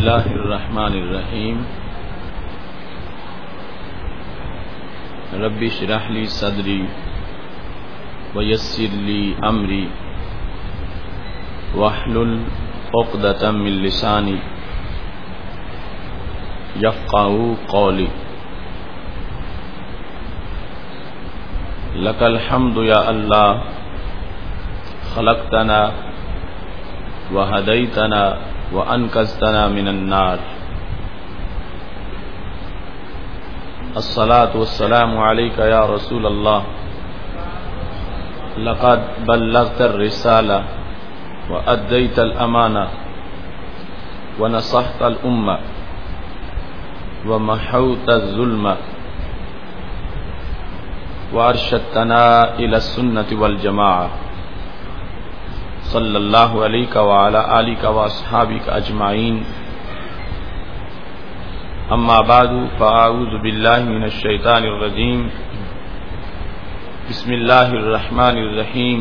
الله الرحمن الرحيم رب اشرح لي صدري ويسر لي أمري واحلل عقدة من لساني يفقهوا قولي لك الحمد يا الله خلقتنا وهديتنا وأنقذتنا من النار الصلاة والسلام عليك يا رسول الله لقد بلغت الرسالة وأديت الأمانة ونصحت الأمة ومحوت الظلم وأرشدتنا إلى السنة والجماعة صلی اللہ علیہ وعلی آلہ واصحابہ اجمعین اما بعد فاعوذ باللہ من الشیطان الرجیم بسم اللہ الرحمن الرحیم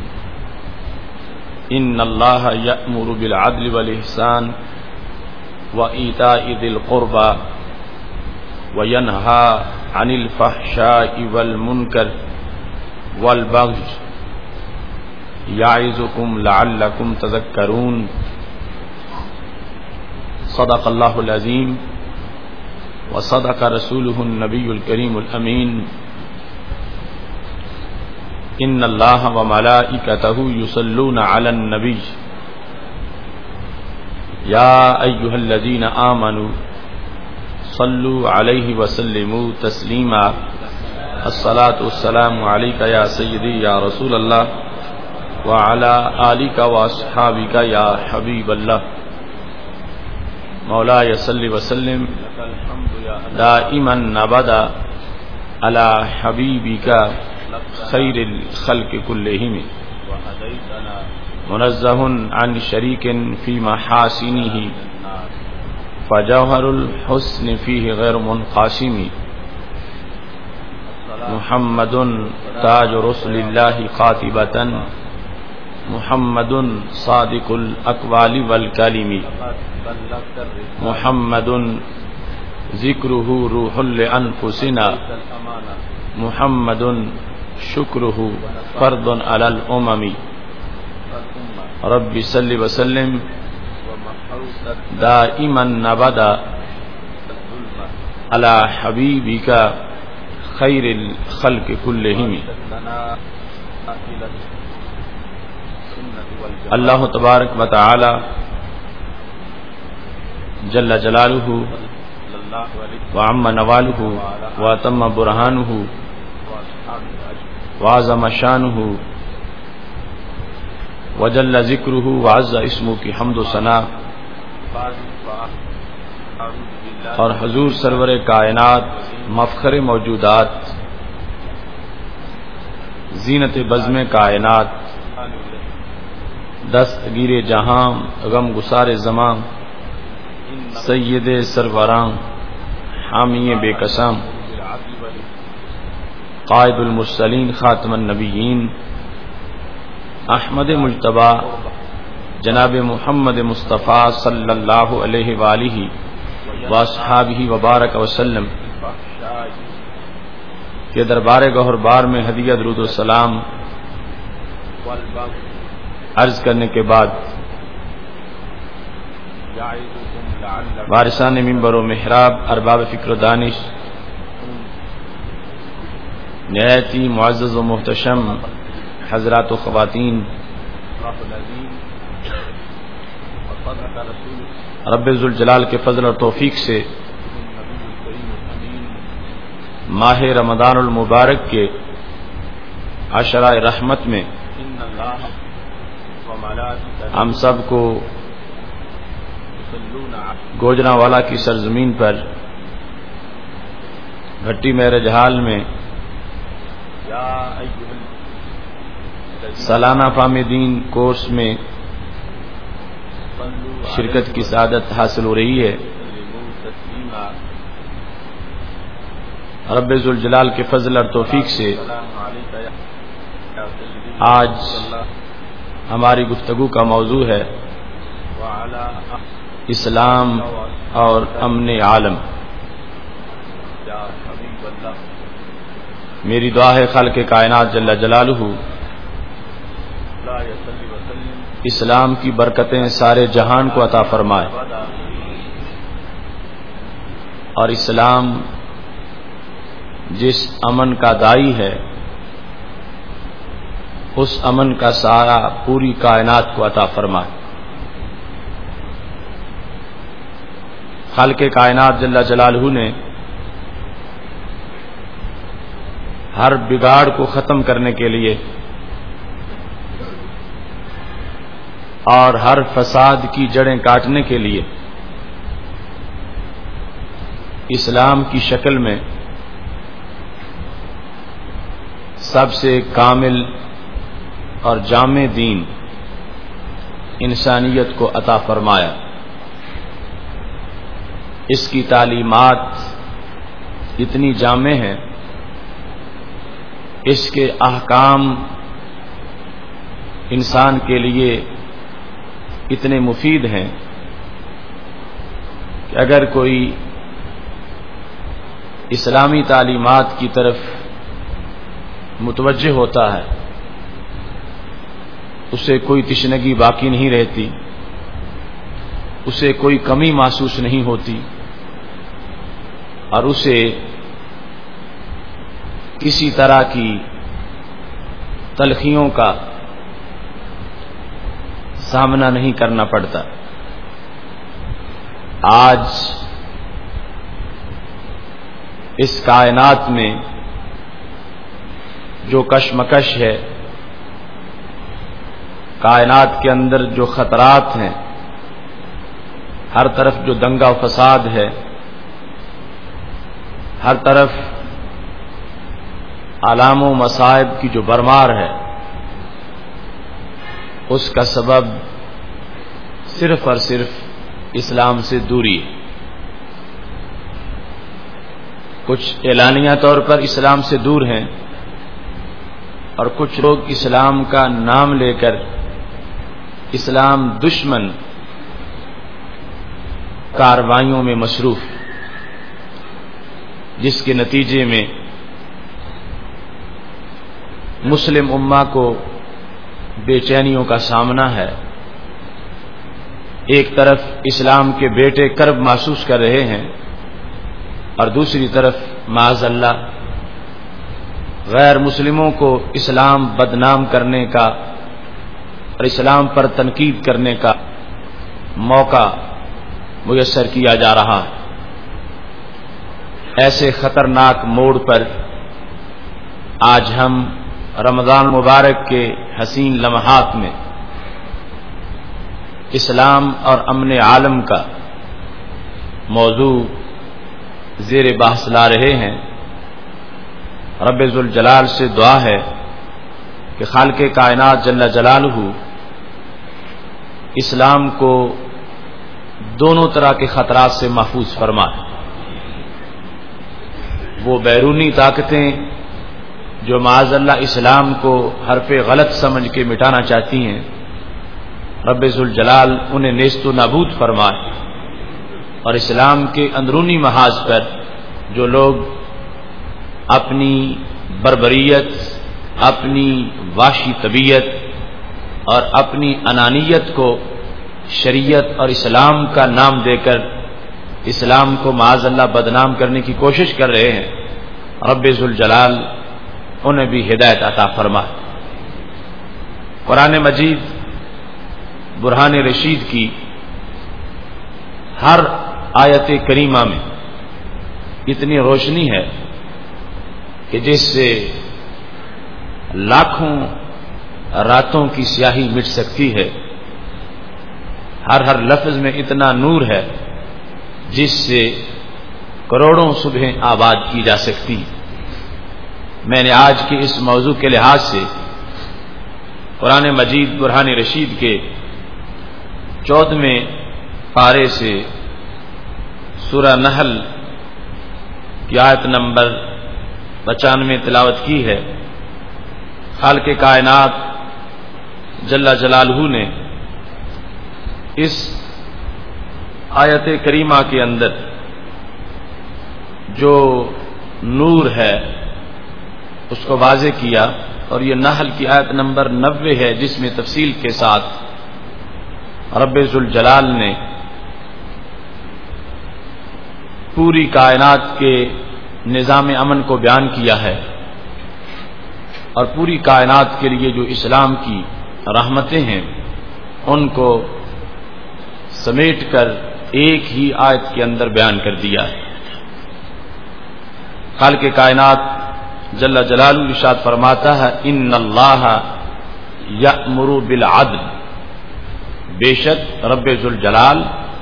ان اللہ یأمر بالعدل والإحسان وإیتاء ذی القربى وینہی عن الفحشاء والمنکر والبغی یعظکم لعلکم تذکرون صدق اللہ العظیم وصدق رسولہ النبی الکریم الامین ان اللہ وملائکتہ یصلون علی النبی یا ایہا الذین آمنوا صلوا علیہ وسلموا تسلیما الصلاة والسلام علیک یا سیدی یا رسول اللہ وعلى آلك وأصحابك يا حبيب الله مولاي صل وسلم دائما أبدا على حبيبك خير الخلق كلهم منزه عن شريك في محاسنه فجوهر الحسن فيه غير منقسم محمد تاج رسل الله قاتبة محمد صادق الاقوال والکلم محمد ذکرہ روح لانفسنا محمد شکرہ فرد علی الامم رب صل وسلم دائما ابدا علی حبیبک خیر الخلق کلہم اللہ تبارک و تعالی جل جلالہ وعم نوالہ واتم برہانہ وعظم شانہ وجل ذکرہ وعز اسمہ کی حمد و ثنا اور حضور سرور کائنات مفخر موجودات زینت بزم کائنات دستگیر جہاں غم گسار زمان سید سروران حامی بے قسم قائد المرسلین خاتم النبیین احمد مجتبی جناب محمد مصطفیٰ صلی اللہ علیہ وآلہ واصحابہ وبارک وسلم کے دربار گہر بار میں ہدیہ درود و سلام عرض کرنے کے بعد وارثان منبر و محراب ارباب فکر و دانش نہایت ہی معزز و محتشم حضرات و خواتین رب ذوالجلال کے فضل اور توفیق سے ماہ رمضان المبارک کے عشرہ رحمت میں ہم سب کو گوجرانوالا کی سرزمین پر بھٹی میرج حال میں سالانہ فہم دین کورس میں شرکت کی سعادت حاصل ہو رہی ہے. رب ذوالجلال کے فضل اور توفیق سے آج ہماری گفتگو کا موضوع ہے اسلام اور امن عالم۔ میری دعا ہے خالق کائنات جل جلالہ اسلام کی برکتیں سارے جہان کو عطا فرمائے، اور اسلام جس امن کا دائی ہے اس امن کا سایہ پوری کائنات کو عطا فرمائے۔ خالق کائنات جل جلالہ نے ہر بگاڑ کو ختم کرنے کے لیے اور ہر فساد کی جڑیں کاٹنے کے لیے اسلام کی شکل میں سب سے کامل اور جامع دین انسانیت کو عطا فرمایا۔ اس کی تعلیمات اتنی جامع ہیں، اس کے احکام انسان کے لیے اتنے مفید ہیں کہ اگر کوئی اسلامی تعلیمات کی طرف متوجہ ہوتا ہے اسے کوئی تشنگی باقی نہیں رہتی، اسے کوئی کمی محسوس نہیں ہوتی، اور اسے کسی طرح کی تلخیوں کا سامنا نہیں کرنا پڑتا۔ آج اس کائنات میں جو کشمکش ہے، کائنات کے اندر جو خطرات ہیں، ہر طرف جو دنگا و فساد ہے، ہر طرف آلام و مصائب کی جو بھرمار ہے، اس کا سبب صرف اور صرف اسلام سے دوری ہے۔ کچھ اعلانیہ طور پر اسلام سے دور ہیں، اور کچھ لوگ اسلام کا نام لے کر اسلام دشمن کارروائیوں میں مصروف، جس کے نتیجے میں مسلم امہ کو بے چینیوں کا سامنا ہے۔ ایک طرف اسلام کے بیٹے کرب محسوس کر رہے ہیں، اور دوسری طرف معاذ اللہ غیر مسلموں کو اسلام بدنام کرنے کا اور اسلام پر تنقید کرنے کا موقع میسر کیا جا رہا ہے۔ ایسے خطرناک موڑ پر آج ہم رمضان مبارک کے حسین لمحات میں اسلام اور امن عالم کا موضوع زیر بحث لا رہے ہیں۔ رب ذوالجلال سے دعا ہے کہ خالق کائنات جل جلالہ اسلام کو دونوں طرح کے خطرات سے محفوظ فرمائے۔ وہ بیرونی طاقتیں جو معاذ اللہ اسلام کو حرف غلط سمجھ کے مٹانا چاہتی ہیں، رب ذوالجلال انہیں نیست و نابود فرمائے، اور اسلام کے اندرونی محاذ پر جو لوگ اپنی بربریت، اپنی وحشی طبیعت اور اپنی انانیت کو شریعت اور اسلام کا نام دے کر اسلام کو معاذ اللہ بدنام کرنے کی کوشش کر رہے ہیں، رب ذوالجلال انہیں بھی ہدایت عطا فرمائے۔ قرآن مجید برہان رشید کی ہر آیت کریمہ میں اتنی روشنی ہے کہ جس سے لاکھوں راتوں کی سیاہی مٹ سکتی ہے۔ ہر لفظ میں اتنا نور ہے جس سے کروڑوں صبحیں آباد کی جا سکتی۔ میں نے آج کے اس موضوع کے لحاظ سے قرآن مجید برہان رشید کے 14ویں پارے سے سورہ نحل کی آیت نمبر 95 تلاوت کی ہے۔ خالق کائنات جل جلالہ نے اس آیت کریمہ کے اندر جو نور ہے اس کو واضح کیا، اور یہ نحل کی آیت نمبر 90 ہے، جس میں تفصیل کے ساتھ رب ذوالجلال نے پوری کائنات کے نظام امن کو بیان کیا ہے، اور پوری کائنات کے لیے جو اسلام کی رحمتیں ہیں ان کو سمیٹ کر ایک ہی آیت کے اندر بیان کر دیا ہے۔ خالق کائنات جل جلالہ ارشاد فرماتا ہے ان اللہ یأمر بالعدل، بے شک رب ذوالجلال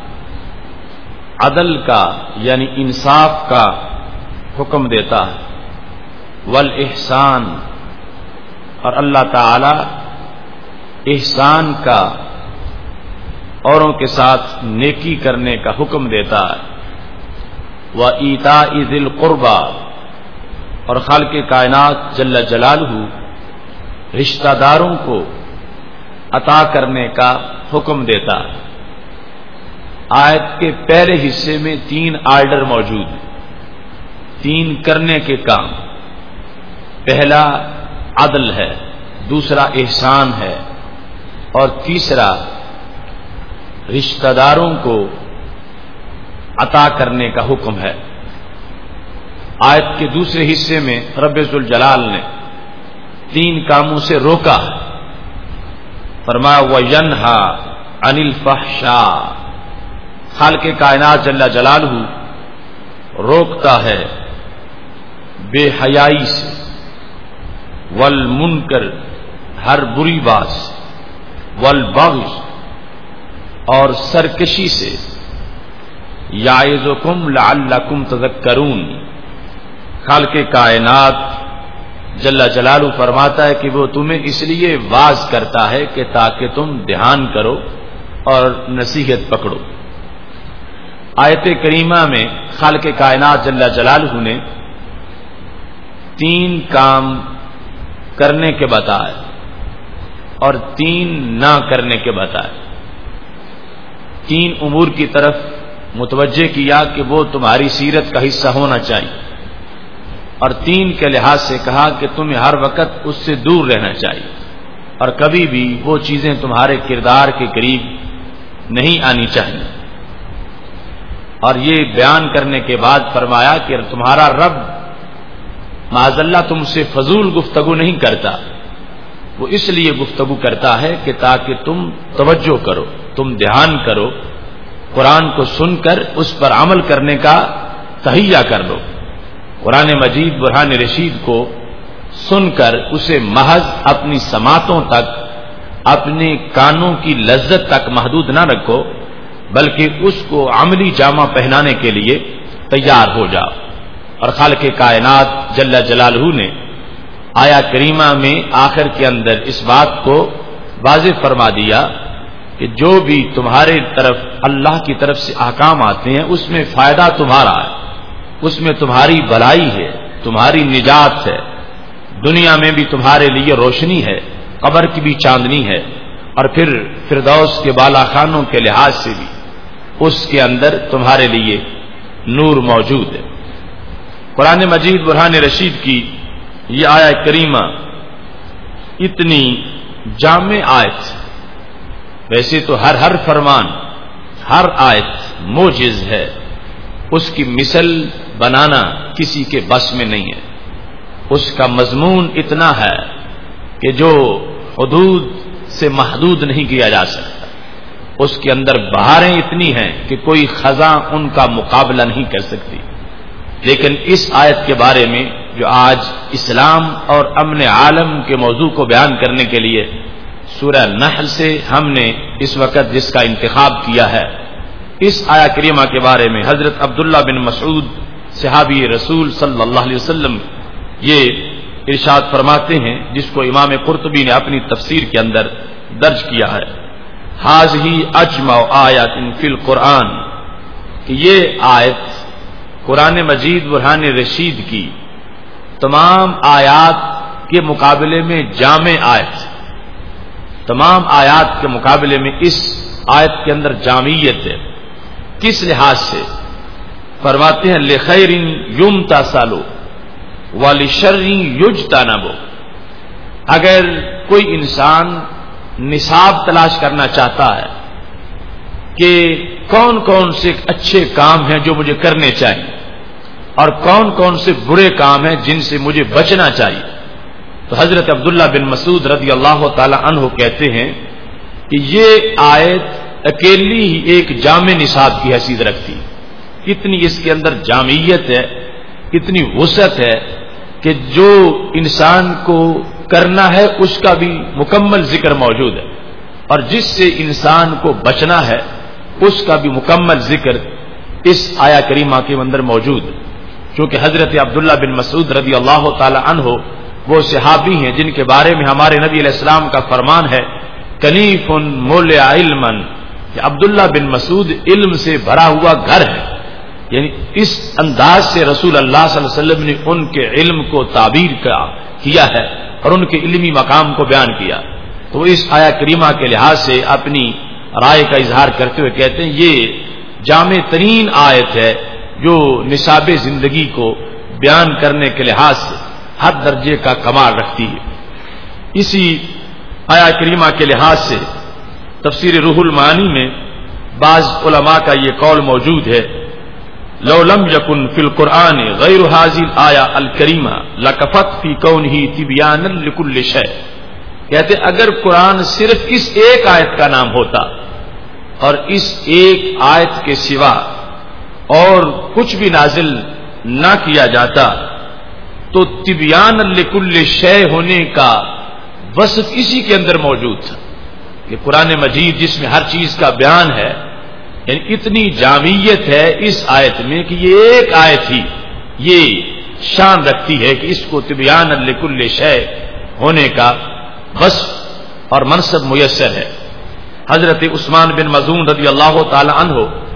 عدل کا یعنی انصاف کا حکم دیتا ہے، والاحسان، اور اللہ تعالی احسان کا اوروں کے ساتھ نیکی کرنے کا حکم دیتا ہے، وَإِيتَاءِ ذِي الْقُرْبَى، اور خالق کائنات جل جلالہ رشتہ داروں کو عطا کرنے کا حکم دیتا ہے۔ آیت کے پہلے حصے میں 3 آرڈر موجود ہیں، 3 کرنے کے کام۔ پہلا عدل ہے، دوسرا احسان ہے، اور تیسرا رشتہ داروں کو عطا کرنے کا حکم ہے۔ آیت کے دوسرے حصے میں رب ذوالجلال نے 3 کاموں سے روکا ہے، فرمایا وَيَنْهَى عَنِ الْفَحْشَاءِ، خالق کائنات جل جلالہ روکتا ہے بے حیائی سے، والمنکر، ہر بری بات سے، والبغی، اور سرکشی سے، یعظکم لعلکم تذکرون، خالق کائنات جل جلالہ فرماتا ہے کہ وہ تمہیں اس لیے واعظ کرتا ہے کہ تاکہ تم دھیان کرو اور نصیحت پکڑو۔ آیت کریمہ میں خالق کائنات جل جلالہ نے 3 کام کرنے کے بتائے اور 3 نہ کرنے کے بتائے۔ 3 امور کی طرف متوجہ کیا کہ وہ تمہاری سیرت کا حصہ ہونا چاہیے، اور 3 کے لحاظ سے کہا کہ تمہیں ہر وقت اس سے دور رہنا چاہیے، اور کبھی بھی وہ چیزیں تمہارے کردار کے قریب نہیں آنی چاہیے۔ اور یہ بیان کرنے کے بعد فرمایا کہ تمہارا رب معاذ اللہ تم سے فضول گفتگو نہیں کرتا، وہ اس لیے گفتگو کرتا ہے کہ تاکہ تم توجہ کرو، تم دھیان کرو، قرآن کو سن کر اس پر عمل کرنے کا تہیہ کر لو۔ قرآن مجید برہان رشید کو سن کر اسے محض اپنی سماعتوں تک، اپنے کانوں کی لذت تک محدود نہ رکھو، بلکہ اس کو عملی جامہ پہنانے کے لیے تیار ہو جاؤ۔ اور خالق کائنات جل جلالہ نے آیا کریمہ میں آخر کے اندر اس بات کو واضح فرما دیا کہ جو بھی تمہارے طرف اللہ کی طرف سے احکام آتے ہیں اس میں فائدہ تمہارا ہے، اس میں تمہاری بھلائی ہے، تمہاری نجات ہے، دنیا میں بھی تمہارے لیے روشنی ہے، قبر کی بھی چاندنی ہے، اور پھر فردوس کے بالا خانوں کے لحاظ سے بھی اس کے اندر تمہارے لیے نور موجود ہے۔ قرآن مجید برہان رشید کی یہ آیت کریمہ اتنی جامع آیت، ویسے تو ہر فرمان، ہر آیت موجز ہے، اس کی مثل بنانا کسی کے بس میں نہیں ہے۔ اس کا مضمون اتنا ہے کہ جو حدود سے محدود نہیں کیا جا سکتا، اس کے اندر بہاریں اتنی ہیں کہ کوئی خزاں ان کا مقابلہ نہیں کر سکتی۔ لیکن اس آیت کے بارے میں جو آج اسلام اور امن عالم کے موضوع کو بیان کرنے کے لیے سورہ نحل سے ہم نے اس وقت جس کا انتخاب کیا ہے، اس آیت کریمہ کے بارے میں حضرت عبداللہ بن مسعود صحابی رسول صلی اللہ علیہ وسلم یہ ارشاد فرماتے ہیں، جس کو امام قرطبی نے اپنی تفسیر کے اندر درج کیا ہے، ھذہ اجمع آیات فی القرآن، کہ یہ آیت قرآن مجید برہان رشید کی تمام آیات کے مقابلے میں جامع آیت، تمام آیات کے مقابلے میں اس آیت کے اندر جامعیت ہے. کس لحاظ سے؟ فرماتے ہیں لخیر یمتثل ولشر یجتنب. اگر کوئی انسان نصاب تلاش کرنا چاہتا ہے کہ کون کون سے اچھے کام ہیں جو مجھے کرنے چاہیے اور کون کون سے برے کام ہیں جن سے مجھے بچنا چاہیے، تو حضرت عبداللہ بن مسعود رضی اللہ تعالی عنہ کہتے ہیں کہ یہ آیت اکیلی ہی ایک جامع نصاب کی حیثیت رکھتی. کتنی اس کے اندر جامعیت ہے، کتنی وسعت ہے کہ جو انسان کو کرنا ہے اس کا بھی مکمل ذکر موجود ہے، اور جس سے انسان کو بچنا ہے اس کا بھی مکمل ذکر اس آیا کریمہ کے اندر موجود ہے. چونکہ حضرت عبداللہ بن مسعود رضی اللہ تعالی عنہ وہ صحابی ہیں جن کے بارے میں ہمارے نبی علیہ السلام کا فرمان ہے کنیف مولع علما، کہ عبداللہ بن مسعود علم سے بھرا ہوا گھر ہے. یعنی اس انداز سے رسول اللہ صلی اللہ علیہ وسلم نے ان کے علم کو تعبیر کیا ہے اور ان کے علمی مقام کو بیان کیا. تو اس آیا کریمہ کے لحاظ سے اپنی رائے کا اظہار کرتے ہوئے کہتے ہیں یہ جامع ترین آیت ہے جو نصاب زندگی کو بیان کرنے کے لحاظ سے ہر درجے کا کمال رکھتی ہے. اسی آیا کریمہ کے لحاظ سے تفسیر روح المعانی میں بعض علماء کا یہ قول موجود ہے لو لم یکن فی القرآن غیر هذه الآیہ الکریمہ لکفت فی کونہ تبیانا لکل شیء. کہتے اگر قرآن صرف اس ایک آیت کا نام ہوتا اور اس ایک آیت کے سوا اور کچھ بھی نازل نہ کیا جاتا تو تبیانا لکل شیء ہونے کا وصف اسی کے اندر موجود تھا کہ قرآن مجید جس میں ہر چیز کا بیان ہے، یعنی اتنی جامعیت ہے اس آیت میں کہ یہ ایک آیت ہی یہ شان رکھتی ہے کہ اس کو تبیانا لکل شیء ہونے کا وصف اور منصب میسر ہے. حضرت عثمان بن مظعون رضی اللہ تعالی عنہ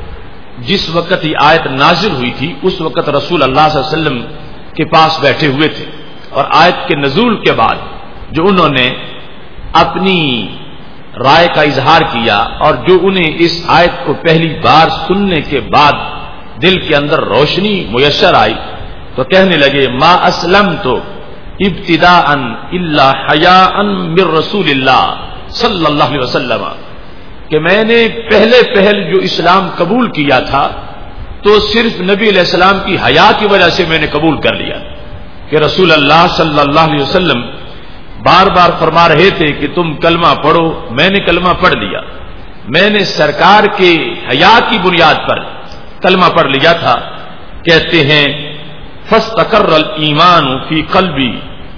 جس وقت یہ آیت نازل ہوئی تھی اس وقت رسول اللہ صلی اللہ علیہ وسلم کے پاس بیٹھے ہوئے تھے، اور آیت کے نزول کے بعد جو انہوں نے اپنی رائے کا اظہار کیا اور جو انہیں اس آیت کو پہلی بار سننے کے بعد دل کے اندر روشنی میسر آئی تو کہنے لگے ما اسلمت ابتداء الا حیاء من رسول اللہ صلی اللہ علیہ وسلم، کہ میں نے پہل جو اسلام قبول کیا تھا تو صرف نبی علیہ السلام کی حیا کی وجہ سے میں نے قبول کر لیا کہ رسول اللہ صلی اللہ علیہ وسلم بار بار فرما رہے تھے کہ تم کلمہ پڑھو، میں نے کلمہ پڑھ لیا، میں نے سرکار کے حیا کی بنیاد پر کلمہ پڑھ لیا تھا. کہتے ہیں فاستقر الایمان فی قلبی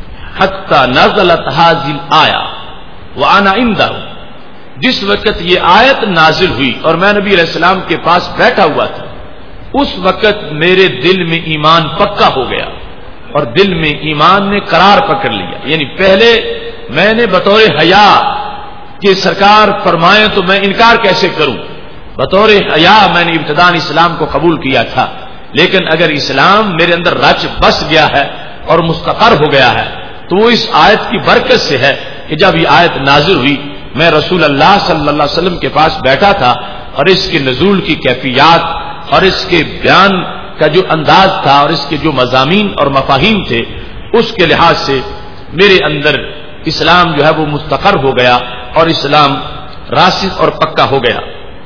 حتی نزلت هذه الآیہ وانا عنده. جس وقت یہ آیت نازل ہوئی اور میں نبی علیہ السلام کے پاس بیٹھا ہوا تھا اس وقت میرے دل میں ایمان پکا ہو گیا اور دل میں ایمان نے قرار پکڑ لیا. یعنی پہلے میں نے بطور حیا کہ سرکار فرمائیں تو میں انکار کیسے کروں، بطور حیا میں نے ابتداء اسلام کو قبول کیا تھا، لیکن اگر اسلام میرے اندر رچ بس گیا ہے اور مستقر ہو گیا ہے تو وہ اس آیت کی برکت سے ہے کہ جب یہ آیت نازل ہوئی میں رسول اللہ صلی اللہ علیہ وسلم کے پاس بیٹھا تھا اور اس کے نزول کی کیفیات اور اس کے بیان کا جو انداز تھا اور اس کے جو مضامین اور مفاہیم تھے اس کے لحاظ سے میرے اندر اسلام جو ہے وہ مستقر ہو گیا اور اسلام راسخ اور پکا ہو گیا.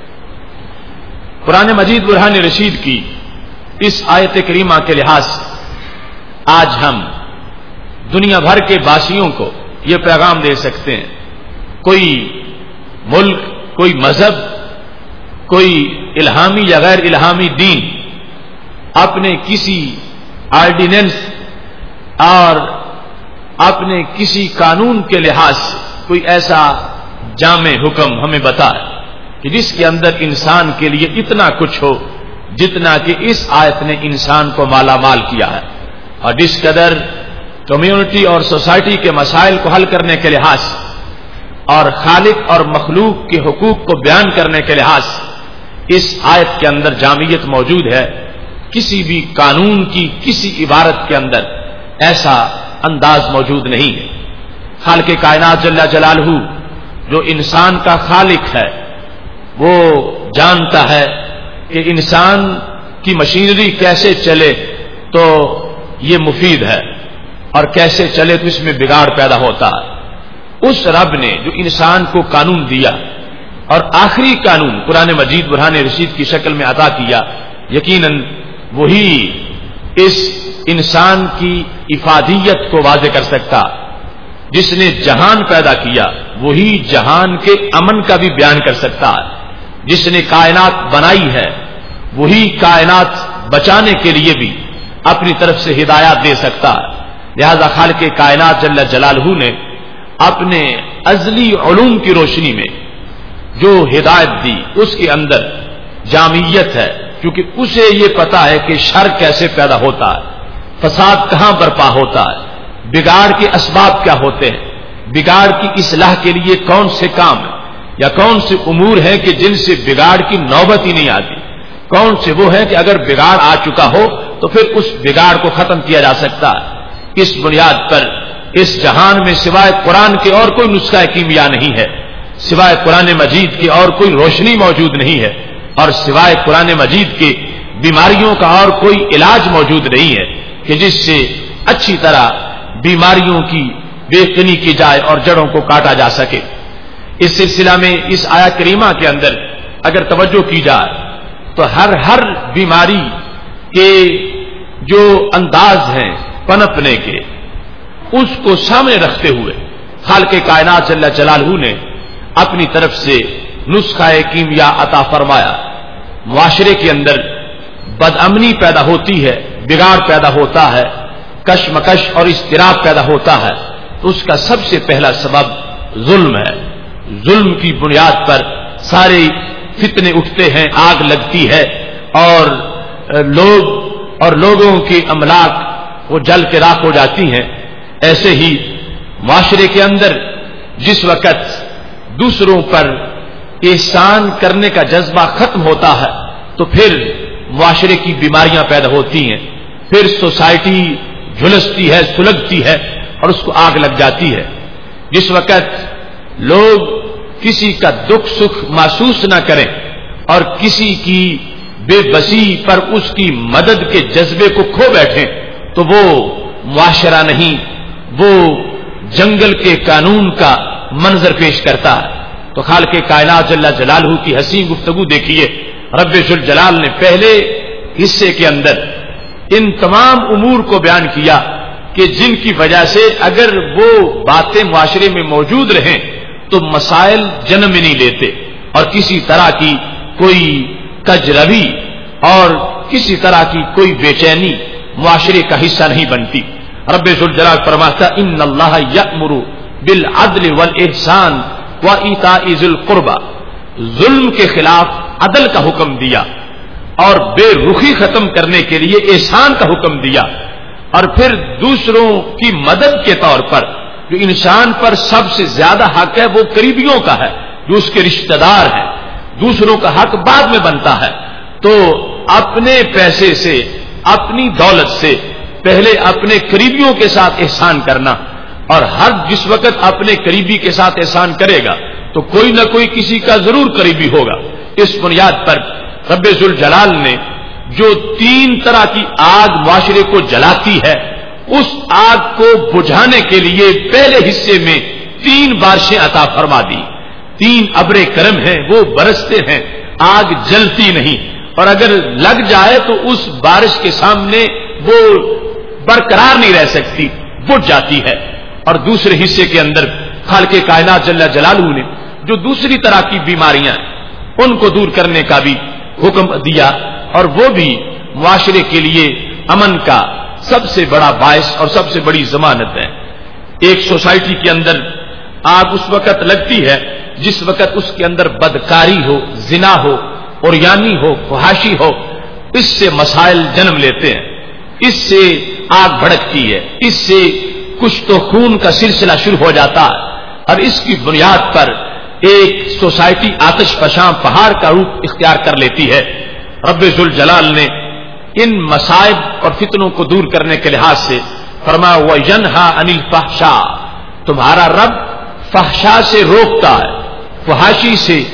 قرآن مجید برہان رشید کی اس آیت کریمہ کے لحاظ سے آج ہم دنیا بھر کے باسیوں کو یہ پیغام دے سکتے ہیں کوئی ملک، کوئی مذہب، کوئی الہامی یا غیر الہامی دین اپنے کسی آرڈیننس اور اپنے کسی قانون کے لحاظ سے کوئی ایسا جامع حکم ہمیں بتائے کہ جس کے اندر انسان کے لیے اتنا کچھ ہو جتنا کہ اس آیت نے انسان کو مالا مال کیا ہے، اور جس قدر کمیونٹی اور سوسائٹی کے مسائل کو حل کرنے کے لحاظ سے اور خالق اور مخلوق کے حقوق کو بیان کرنے کے لحاظ سے اس آیت کے اندر جامعیت موجود ہے. کسی بھی قانون کی کسی عبارت کے اندر ایسا انداز موجود نہیں ہے. خالق کائنات جل جلالہ جو انسان کا خالق ہے وہ جانتا ہے کہ انسان کی مشینری کیسے چلے تو یہ مفید ہے اور کیسے چلے تو اس میں بگاڑ پیدا ہوتا ہے. اس رب نے جو انسان کو قانون دیا اور آخری قانون قرآن مجید برہان رشید کی شکل میں عطا کیا، یقیناً وہی اس انسان کی افادیت کو واضح کر سکتا. جس نے جہان پیدا کیا وہی جہان کے امن کا بھی بیان کر سکتا ہے. جس نے کائنات بنائی ہے وہی کائنات بچانے کے لیے بھی اپنی طرف سے ہدایات دے سکتا ہے. لہذا خالق کائنات جل جلالہ نے اپنے ازلی علوم کی روشنی میں جو ہدایت دی اس کے اندر جامعیت ہے، کیونکہ اسے یہ پتا ہے کہ شر کیسے پیدا ہوتا ہے، فساد کہاں برپا ہوتا ہے، بگاڑ کے اسباب کیا ہوتے ہیں، بگاڑ کی اصلاح کے لیے کون سے کام ہیں یا کون سے امور ہیں کہ جن سے بگاڑ کی نوبت ہی نہیں آتی، کون سے وہ ہیں کہ اگر بگاڑ آ چکا ہو تو پھر اس بگاڑ کو ختم کیا جا سکتا ہے. اس بنیاد پر اس جہان میں سوائے قرآن کے اور کوئی نسخہ کیمیا نہیں ہے، سوائے قرآن مجید کے اور کوئی روشنی موجود نہیں ہے، اور سوائے قرآن مجید کے بیماریوں کا اور کوئی علاج موجود نہیں ہے کہ جس سے اچھی طرح بیماریوں کی بےکنی کی جائے اور جڑوں کو کاٹا جا سکے. اس سلسلہ میں اس آیت کریمہ کے اندر اگر توجہ کی جائے تو ہر بیماری کے جو انداز ہیں پنپنے کے اس کو سامنے رکھتے ہوئے خالق کائنات جل جلالہ نے اپنی طرف سے نسخہ کیمیا عطا فرمایا. معاشرے کے اندر بدامنی پیدا ہوتی ہے، بگاڑ پیدا ہوتا ہے، کشمکش اور اضطراب پیدا ہوتا ہے، اس کا سب سے پہلا سبب ظلم ہے. ظلم کی بنیاد پر سارے فتنے اٹھتے ہیں، آگ لگتی ہے اور لوگوں کی املاک وہ جل کے راکھ ہو جاتی ہیں. ایسے ہی معاشرے کے اندر جس وقت دوسروں پر احسان کرنے کا جذبہ ختم ہوتا ہے تو پھر معاشرے کی بیماریاں پیدا ہوتی ہیں، پھر سوسائٹی جھلستی ہے، سلگتی ہے اور اس کو آگ لگ جاتی ہے. جس وقت لوگ کسی کا دکھ سکھ محسوس نہ کریں اور کسی کی بے بسی پر اس کی مدد کے جذبے کو کھو بیٹھیں تو وہ معاشرہ نہیں، وہ جنگل کے قانون کا منظر پیش کرتا ہے. تو خالق کائنات جل جلالہ کی حسین گفتگو دیکھیے. رب ذوالجلال نے پہلے حصے کے اندر ان تمام امور کو بیان کیا کہ جن کی وجہ سے اگر وہ باتیں معاشرے میں موجود رہیں تو مسائل جنم میں نہیں لیتے اور کسی طرح کی کوئی کجروی اور کسی طرح کی کوئی بے چینی معاشرے کا حصہ نہیں بنتی. رب ذوالجلال فرماتا ان اللہ یأمر بالعدل والاحسان وایتاء ذی القربى، ظلم کے خلاف عدل کا حکم دیا اور بے رخی ختم کرنے کے لیے احسان کا حکم دیا، اور پھر دوسروں کی مدد کے طور پر جو انسان پر سب سے زیادہ حق ہے وہ قریبیوں کا ہے، جو اس کے رشتہ دار ہیں. دوسروں کا حق بعد میں بنتا ہے. تو اپنے پیسے سے، اپنی دولت سے پہلے اپنے قریبیوں کے ساتھ احسان کرنا، اور جس وقت اپنے قریبی کے ساتھ احسان کرے گا تو کوئی نہ کوئی کسی کا ضرور قریبی ہوگا. اس بنیاد پر رب ذوالجلال نے جو 3 طرح کی آگ معاشرے کو جلاتی ہے اس آگ کو بجھانے کے لیے پہلے حصے میں 3 بارشیں عطا فرما دی. 3 ابرے کرم ہیں، وہ برستے ہیں، آگ جلتی نہیں، اور اگر لگ جائے تو اس بارش کے سامنے وہ برقرار نہیں رہ سکتی، بجھ جاتی ہے. اور دوسرے حصے کے اندر خالق کائنات جل جلالہ نے جو دوسری طرح کی بیماریاں ہیں ان کو دور کرنے کا بھی حکم دیا، اور وہ بھی معاشرے کے لیے امن کا سب سے بڑا باعث اور سب سے بڑی ضمانت ہے. ایک سوسائٹی کے اندر آگ اس وقت لگتی ہے جس وقت اس کے اندر بدکاری ہو، زنا ہو، عریانی ہو، فحاشی ہو. اس سے مسائل جنم لیتے ہیں، اس سے آگ بھڑکتی ہے، اس سے کچھ تو خون کا سلسلہ شروع ہو جاتا ہے، اور اس کی بنیاد پر ایک سوسائٹی آتش فشاں پہاڑ کا روپ اختیار کر لیتی ہے. رب ذوالجلال نے ان مصائب اور فتنوں کو دور کرنے کے لحاظ سے فرمایا وَيَنْهَى عَنِ الْفَحْشَاءِ، تمہارا رب فحشا سے روکتا ہے، فحاشی سے،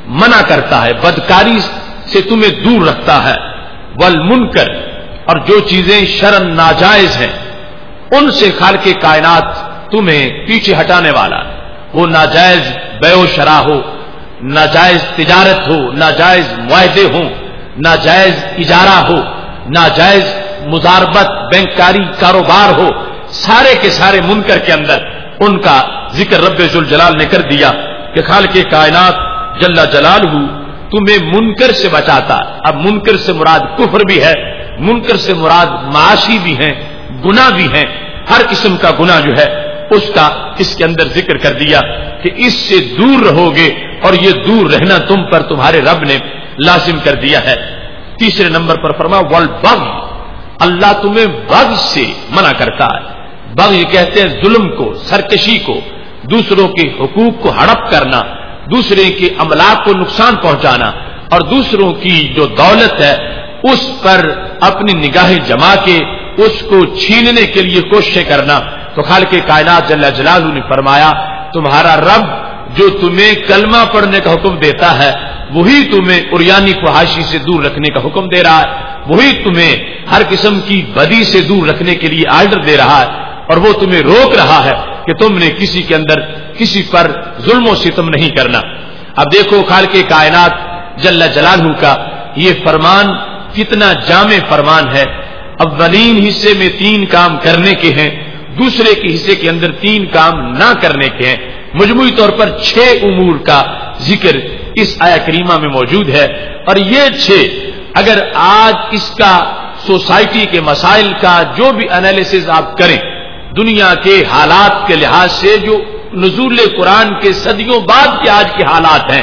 منع کرتا ہے، بدکاری سے تمہیں دور رکھتا ہے، والمنکر، اور جو چیزیں شرعاً ناجائز ہیں ان سے خالق کائنات تمہیں پیچھے ہٹانے والا ہے۔ وہ ناجائز بیع و شراء ہو، ناجائز تجارت ہو، ناجائز معاہدے ہوں، ناجائز اجارہ ہو، ناجائز مضاربت، بینکاری، کاروبار ہو، سارے کے سارے منکر کے اندر ان کا ذکر رب ذوالجلال نے کر دیا کہ خالق کائنات جل جلالہ تمہیں منکر سے بچاتا۔ اب منکر سے مراد کفر بھی ہے، منکر سے مراد معاشی بھی ہیں، گناہ بھی ہیں، ہر قسم کا گناہ جو ہے اس کا اس کے اندر ذکر کر دیا کہ اس سے دور رہو گے، اور یہ دور رہنا تم پر تمہارے رب نے لازم کر دیا ہے۔ تیسرے نمبر پر فرما والبغی، اللہ تمہیں بغی سے منع کرتا ہے۔ بغی کہتے ہیں ظلم کو، سرکشی کو، دوسروں کے حقوق کو ہڑپ کرنا، دوسرے کے املاک کو نقصان پہنچانا، اور دوسروں کی جو دولت ہے اس پر اپنی نگاہیں جما کے اس کو چھیننے کے لیے کوششیں کرنا۔ تو خالق کائنات جل جلالہ نے فرمایا تمہارا رب جو تمہیں کلمہ پڑھنے کا حکم دیتا ہے وہی تمہیں عریانی فحاشی سے دور رکھنے کا حکم دے رہا ہے، وہی تمہیں ہر قسم کی بدی سے دور رکھنے کے لیے آرڈر دے رہا ہے، اور وہ تمہیں روک رہا ہے کہ تم نے کسی کے اندر کسی پر ظلم و ستم نہیں کرنا۔ اب دیکھو خالق کائنات جل جلالہ کا یہ فرمان کتنا جامع فرمان ہے۔ اولین حصے میں 3 کام کرنے کے ہیں، دوسرے کے حصے کے اندر 3 کام نہ کرنے کے ہیں، مجموعی طور پر 6 امور کا ذکر اس آیہ کریمہ میں موجود ہے۔ اور یہ 6 اگر آج اس کا سوسائٹی کے مسائل کا جو بھی انالیسز آپ کریں، دنیا کے حالات کے لحاظ سے جو نزول قرآن کے صدیوں بعد کے آج کے حالات ہیں،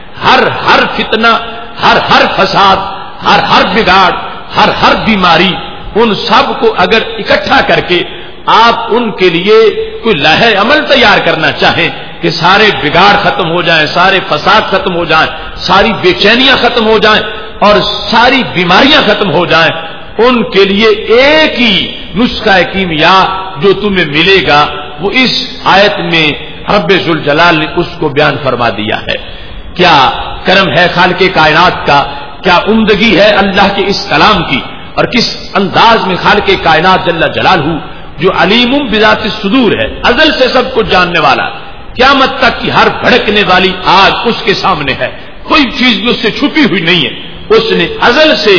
ہر فتنہ، ہر فساد، ہر بگاڑ، ہر بیماری، ان سب کو اگر اکٹھا کر کے آپ ان کے لیے کوئی لائحہ عمل تیار کرنا چاہیں کہ سارے بگاڑ ختم ہو جائیں، سارے فساد ختم ہو جائیں، ساری بے چینیاں ختم ہو جائیں اور ساری بیماریاں ختم ہو جائیں، ان کے لیے ایک ہی نسخہ کیمیا جو تمہیں ملے گا وہ اس آیت میں رب ذوالجلال نے اس کو بیان فرما دیا ہے۔ کیا کرم ہے خالق کائنات کا، کیا عمدگی ہے اللہ کے اس کلام کی، اور کس انداز میں خالق کائنات جل جلالہ جو علیم بذات الصدور ہے، ازل سے سب کو جاننے والا، قیامت تک کی ہر بھڑکنے والی آگ اس کے سامنے ہے، کوئی چیز بھی اس سے چھپی ہوئی نہیں ہے۔ اس نے ازل سے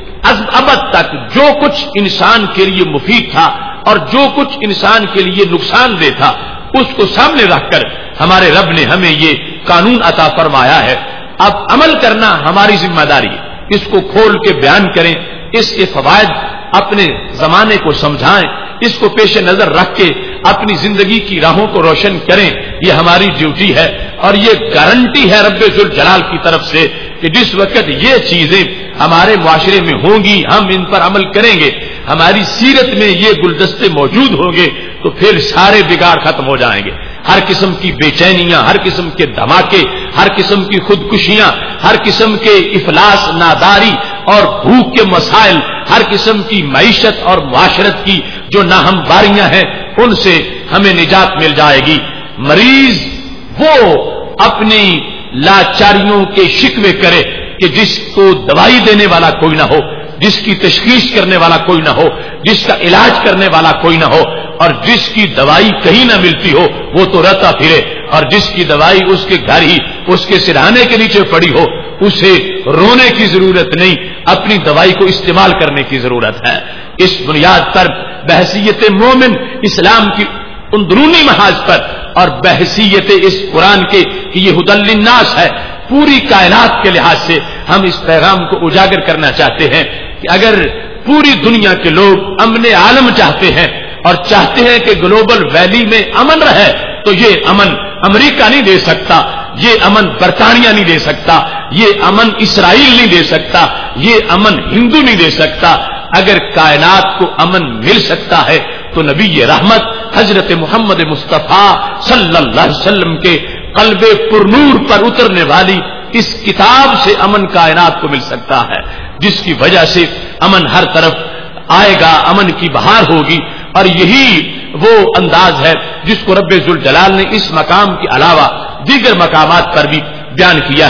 ابد تک جو کچھ انسان کے لیے مفید تھا اور جو کچھ انسان کے لیے نقصان دہ تھا اس کو سامنے رکھ کر ہمارے رب نے ہمیں یہ قانون عطا فرمایا ہے۔ اب عمل کرنا ہماری ذمہ داری ہے، اس کو کھول کے بیان کریں، اس کے فوائد اپنے زمانے کو سمجھائیں، اس کو پیش نظر رکھ کے اپنی زندگی کی راہوں کو روشن کریں، یہ ہماری ڈیوٹی ہے۔ اور یہ گارنٹی ہے رب ذوالجلال کی طرف سے کہ جس وقت یہ چیزیں ہمارے معاشرے میں ہوں گی، ہم ان پر عمل کریں گے، ہماری سیرت میں یہ گلدستے موجود ہوں گے تو پھر سارے بگاڑ ختم ہو جائیں گے۔ ہر قسم کی بے چینیاں، ہر قسم کے دھماکے، ہر قسم کی خودکشیاں، ہر قسم کے افلاس، ناداری اور بھوک کے مسائل، ہر قسم کی معیشت اور معاشرت کی جو ناہمواریاں ہیں ان سے ہمیں نجات مل جائے گی۔ مریض وہ اپنی لاچاریوں کے شکوے کرے کہ جس کو دوائی دینے والا کوئی نہ ہو، جس کی تشخیص کرنے والا کوئی نہ ہو، جس کا علاج کرنے والا کوئی نہ ہو، اور جس کی دوائی کہیں نہ ملتی ہو وہ تو رتا پھرے، اور جس کی دوائی اس کے گھر ہی اس کے سرہانے کے نیچے پڑی ہو اسے رونے کی ضرورت نہیں، اپنی دوائی کو استعمال کرنے کی ضرورت ہے۔ اس بنیاد پر بحیثیت مومن اسلام کی اندرونی محاذ پر اور بحیثیت اس قرآن کے کہ یہ ہدی للناس ہے، پوری کائنات کے لحاظ سے ہم اس پیغام کو اجاگر کرنا چاہتے ہیں کہ اگر پوری دنیا کے لوگ امن عالم چاہتے ہیں اور چاہتے ہیں کہ گلوبل ویلی میں امن رہے تو یہ امن امریکہ نہیں دے سکتا، یہ امن برطانیہ نہیں دے سکتا، یہ امن اسرائیل نہیں دے سکتا، یہ امن ہندو نہیں دے سکتا۔ اگر کائنات کو امن مل سکتا ہے تو نبی رحمت حضرت محمد مصطفیٰ صلی اللہ علیہ وسلم کے قلب پرنور پر اترنے والی اس کتاب سے امن کائنات کو مل سکتا ہے، جس کی وجہ سے امن ہر طرف آئے گا، امن کی بہار ہوگی۔ اور یہی وہ انداز ہے جس کو رب ذوالجلال نے اس مقام کے علاوہ دیگر مقامات پر بھی بیان کیا ہے۔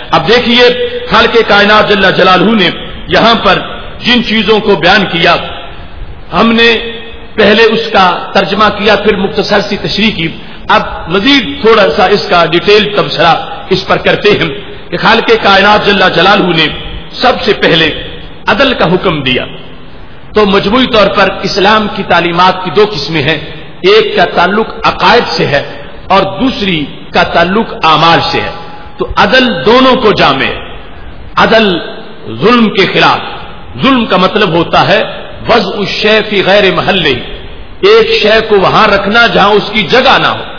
اب دیکھیے خالق کائنات جل جلالہ نے یہاں پر جن چیزوں کو بیان کیا، ہم نے پہلے اس کا ترجمہ کیا، پھر مختصر سی تشریح کی. اب مزید تھوڑا سا اس کا ڈیٹیل تبصرہ اس پر کرتے ہیں کہ خالق کائنات جل جلالہ نے سب سے پہلے عدل کا حکم دیا. تو مجموعی طور پر اسلام کی تعلیمات کی دو قسمیں ہیں، ایک کا تعلق عقائد سے ہے اور دوسری کا تعلق اعمال سے ہے. تو عدل دونوں کو جامع ہے. عدل ظلم کے خلاف. ظلم کا مطلب ہوتا ہے وضع الشیء فی غیر محلہ، ایک شے کو وہاں رکھنا جہاں اس کی جگہ نہ ہو.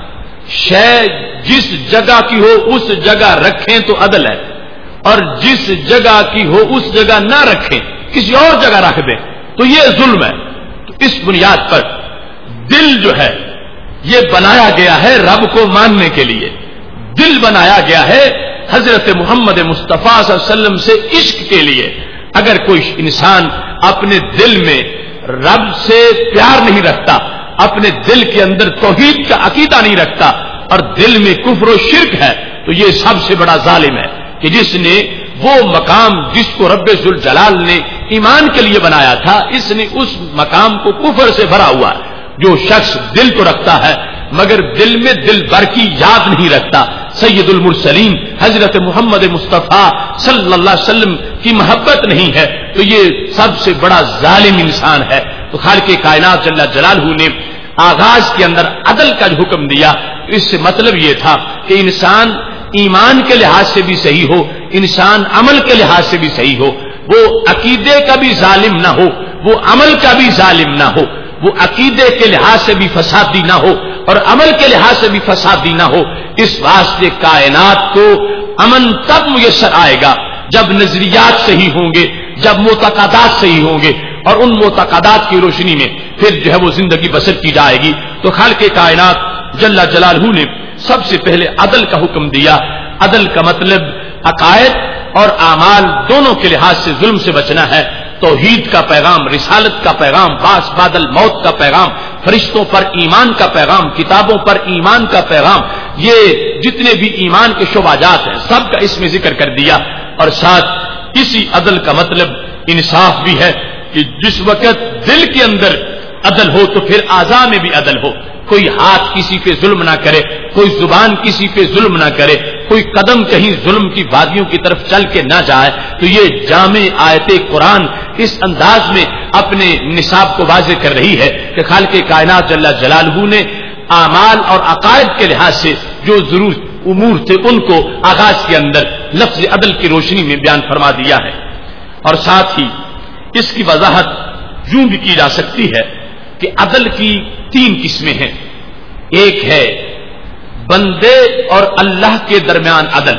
شے جس جگہ کی ہو اس جگہ رکھیں تو عدل ہے، اور جس جگہ کی ہو اس جگہ نہ رکھیں، کسی اور جگہ رکھ دیں تو یہ ظلم ہے. تو اس بنیاد پر دل جو ہے یہ بنایا گیا ہے رب کو ماننے کے لیے. دل بنایا گیا ہے حضرت محمد مصطفیٰ صلی اللہ علیہ وسلم سے عشق کے لیے. اگر کوئی انسان اپنے دل میں رب سے پیار نہیں رکھتا، اپنے دل کے اندر توحید کا عقیدہ نہیں رکھتا اور دل میں کفر و شرک ہے، تو یہ سب سے بڑا ظالم ہے کہ جس نے وہ مقام جس کو رب ذوالجلال نے ایمان کے لیے بنایا تھا، اس نے اس مقام کو کفر سے بھرا ہوا ہے. جو شخص دل کو رکھتا ہے مگر دل میں دل بھر کی یاد نہیں رکھتا، سید المرسلین حضرت محمد مصطفیٰ صلی اللہ علیہ وسلم کی محبت نہیں ہے، تو یہ سب سے بڑا ظالم انسان ہے. تو خالق کائنات جل جلالہ نے آغاز کے اندر عدل کا حکم دیا. اس سے مطلب یہ تھا کہ انسان ایمان کے لحاظ سے بھی صحیح ہو، انسان عمل کے لحاظ سے بھی صحیح ہو. وہ عقیدے کا بھی ظالم نہ ہو، وہ عمل کا بھی ظالم نہ ہو. وہ عقیدے کے لحاظ سے بھی فسادی نہ ہو اور عمل کے لحاظ سے بھی فسادی نہ ہو. اس واسطے کائنات کو امن تب میسر آئے گا جب نظریات صحیح ہوں گے، جب معتقدات صحیح ہوں گے، اور ان معتقدات کی روشنی میں پھر جو ہے وہ زندگی بسر کی جائے گی. تو خالق کائنات جل جلالہ نے سب سے پہلے عدل کا حکم دیا. عدل کا مطلب عقائد اور اعمال دونوں کے لحاظ سے ظلم سے بچنا ہے. توحید کا پیغام، رسالت کا پیغام، باس بادل موت کا پیغام، فرشتوں پر ایمان کا پیغام، کتابوں پر ایمان کا پیغام، یہ جتنے بھی ایمان کے شعبات ہیں سب کا اس میں ذکر کر دیا. اور ساتھ اسی عدل کا مطلب انصاف بھی ہے کہ جس وقت دل کے اندر عدل ہو تو پھر اعضاء میں بھی عدل ہو. کوئی ہاتھ کسی پہ ظلم نہ کرے، کوئی زبان کسی پہ ظلم نہ کرے، کوئی قدم کہیں ظلم کی وادیوں کی طرف چل کے نہ جائے. تو یہ جامع آیت قرآن اس انداز میں اپنے نصاب کو واضح کر رہی ہے کہ خالق کائنات جل جلالہ نے اعمال اور عقائد کے لحاظ سے جو ضرور امور تھے ان کو آغاز کے اندر لفظ عدل کی روشنی میں بیان فرما دیا ہے. اور ساتھ ہی اس کی وضاحت یوں بھی کی جا سکتی ہے کہ عدل کی تین قسمیں ہیں. ایک ہے بندے اور اللہ کے درمیان عدل،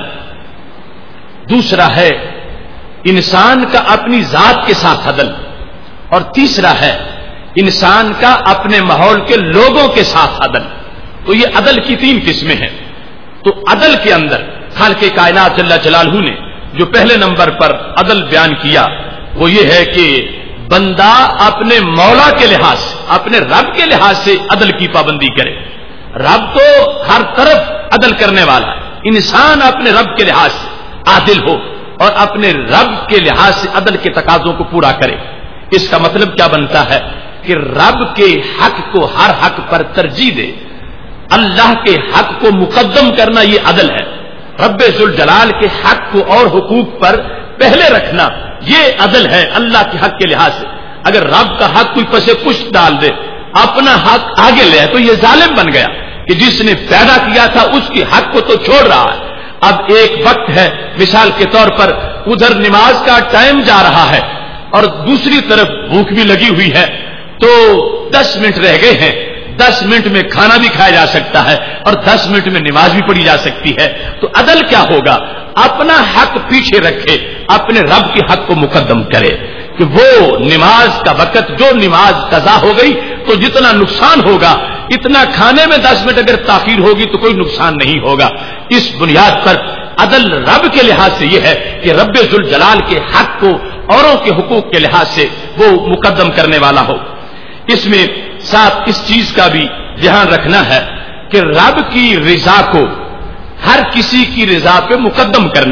دوسرا ہے انسان کا اپنی ذات کے ساتھ عدل، اور تیسرا ہے انسان کا اپنے ماحول کے لوگوں کے ساتھ عدل. تو یہ عدل کی تین قسمیں ہیں. تو عدل کے اندر خالق کائنات جل جلالہ نے جو پہلے نمبر پر عدل بیان کیا وہ یہ ہے کہ بندہ اپنے مولا کے لحاظ سے، اپنے رب کے لحاظ سے عدل کی پابندی کرے. رب تو ہر طرف عدل کرنے والا ہے، انسان اپنے رب کے لحاظ سے عادل ہو اور اپنے رب کے لحاظ سے عدل کے تقاضوں کو پورا کرے. اس کا مطلب کیا بنتا ہے کہ رب کے حق کو ہر حق پر ترجیح دے. اللہ کے حق کو مقدم کرنا یہ عدل ہے. رب ذوالجلال کے حق کو اور حقوق پر پہلے رکھنا یہ عدل ہے اللہ کے حق کے لحاظ سے. اگر رب کا حق کوئی پسے پشت ڈال دے، اپنا حق آگے لے تو یہ ظالم بن گیا کہ جس نے پیدا کیا تھا اس کے حق کو تو چھوڑ رہا ہے. اب ایک وقت ہے مثال کے طور پر ادھر نماز کا ٹائم جا رہا ہے اور دوسری طرف بھوک بھی لگی ہوئی ہے، تو 10 منٹ رہ گئے ہیں. 10 منٹ میں کھانا بھی کھایا جا سکتا ہے اور 10 منٹ میں نماز بھی پڑھی جا سکتی ہے. تو عدل کیا ہوگا؟ اپنا حق پیچھے رکھے، اپنے رب کے حق کو مقدم کرے کہ وہ نماز کا وقت، جو نماز قضا ہو گئی تو جتنا نقصان ہوگا اتنا کھانے میں 10 منٹ اگر تاخیر ہوگی تو کوئی نقصان نہیں ہوگا. اس بنیاد پر عدل رب کے لحاظ سے یہ ہے کہ رب ذوالجلال کے حق کو اوروں کے حقوق کے لحاظ سے وہ مقدم کرنے والا ہو. اس میں ساتھ اس چیز کا بھی دھیان رکھنا ہے کہ رب کی رضا کو ہر کسی کی رضا پہ مقدم کرنا.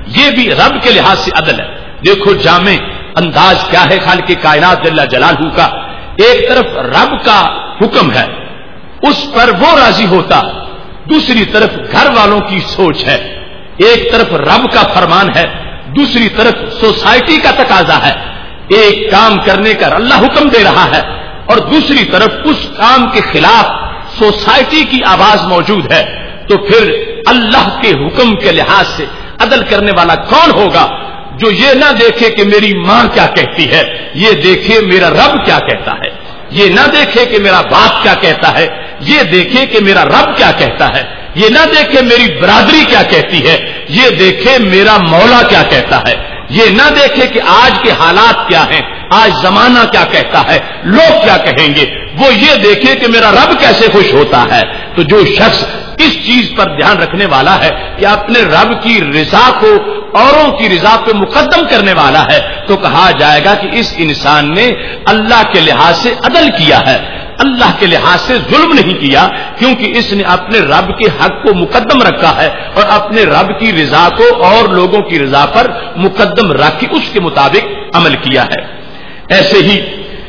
یہ بھی رب کے لحاظ سے عدل ہے. دیکھو جامع انداز کیا ہے خالق کائنات جل جلالہ کا. ایک طرف رب کا حکم ہے، اس پر وہ راضی ہوتا، دوسری طرف گھر والوں کی سوچ ہے. ایک طرف رب کا فرمان ہے، دوسری طرف سوسائٹی کا تقاضا ہے. ایک کام کرنے کا اللہ حکم دے رہا ہے اور دوسری طرف اس کام کے خلاف سوسائٹی کی آواز موجود ہے. تو پھر اللہ کے حکم کے لحاظ سے عدل کرنے والا کون ہوگا جو یہ نہ دیکھے کہ میری ماں کیا کہتی ہے، یہ دیکھے میرا رب کیا کہتا ہے. یہ نہ دیکھے کہ میرا باپ کیا کہتا ہے، یہ دیکھے کہ میرا رب کیا کہتا ہے. یہ نہ دیکھے میری برادری کیا کہتی ہے، یہ دیکھے میرا مولا کیا کہتا ہے. یہ نہ دیکھے کہ آج کے حالات کیا ہیں، آج زمانہ کیا کہتا ہے، لوگ کیا کہیں گے. وہ یہ دیکھے کہ میرا رب کیسے خوش ہوتا ہے. تو جو شخص اس چیز پر دھیان رکھنے والا ہے کہ اپنے رب کی رضا کو اوروں کی رضا پہ مقدم کرنے والا ہے، تو کہا جائے گا کہ اس انسان نے اللہ کے لحاظ سے عدل کیا ہے، اللہ کے لحاظ سے ظلم نہیں کیا، کیونکہ اس نے اپنے رب کے حق کو مقدم رکھا ہے اور اپنے رب کی رضا کو اور لوگوں کی رضا پر مقدم رکھ کے اس کے مطابق عمل کیا ہے. ایسے ہی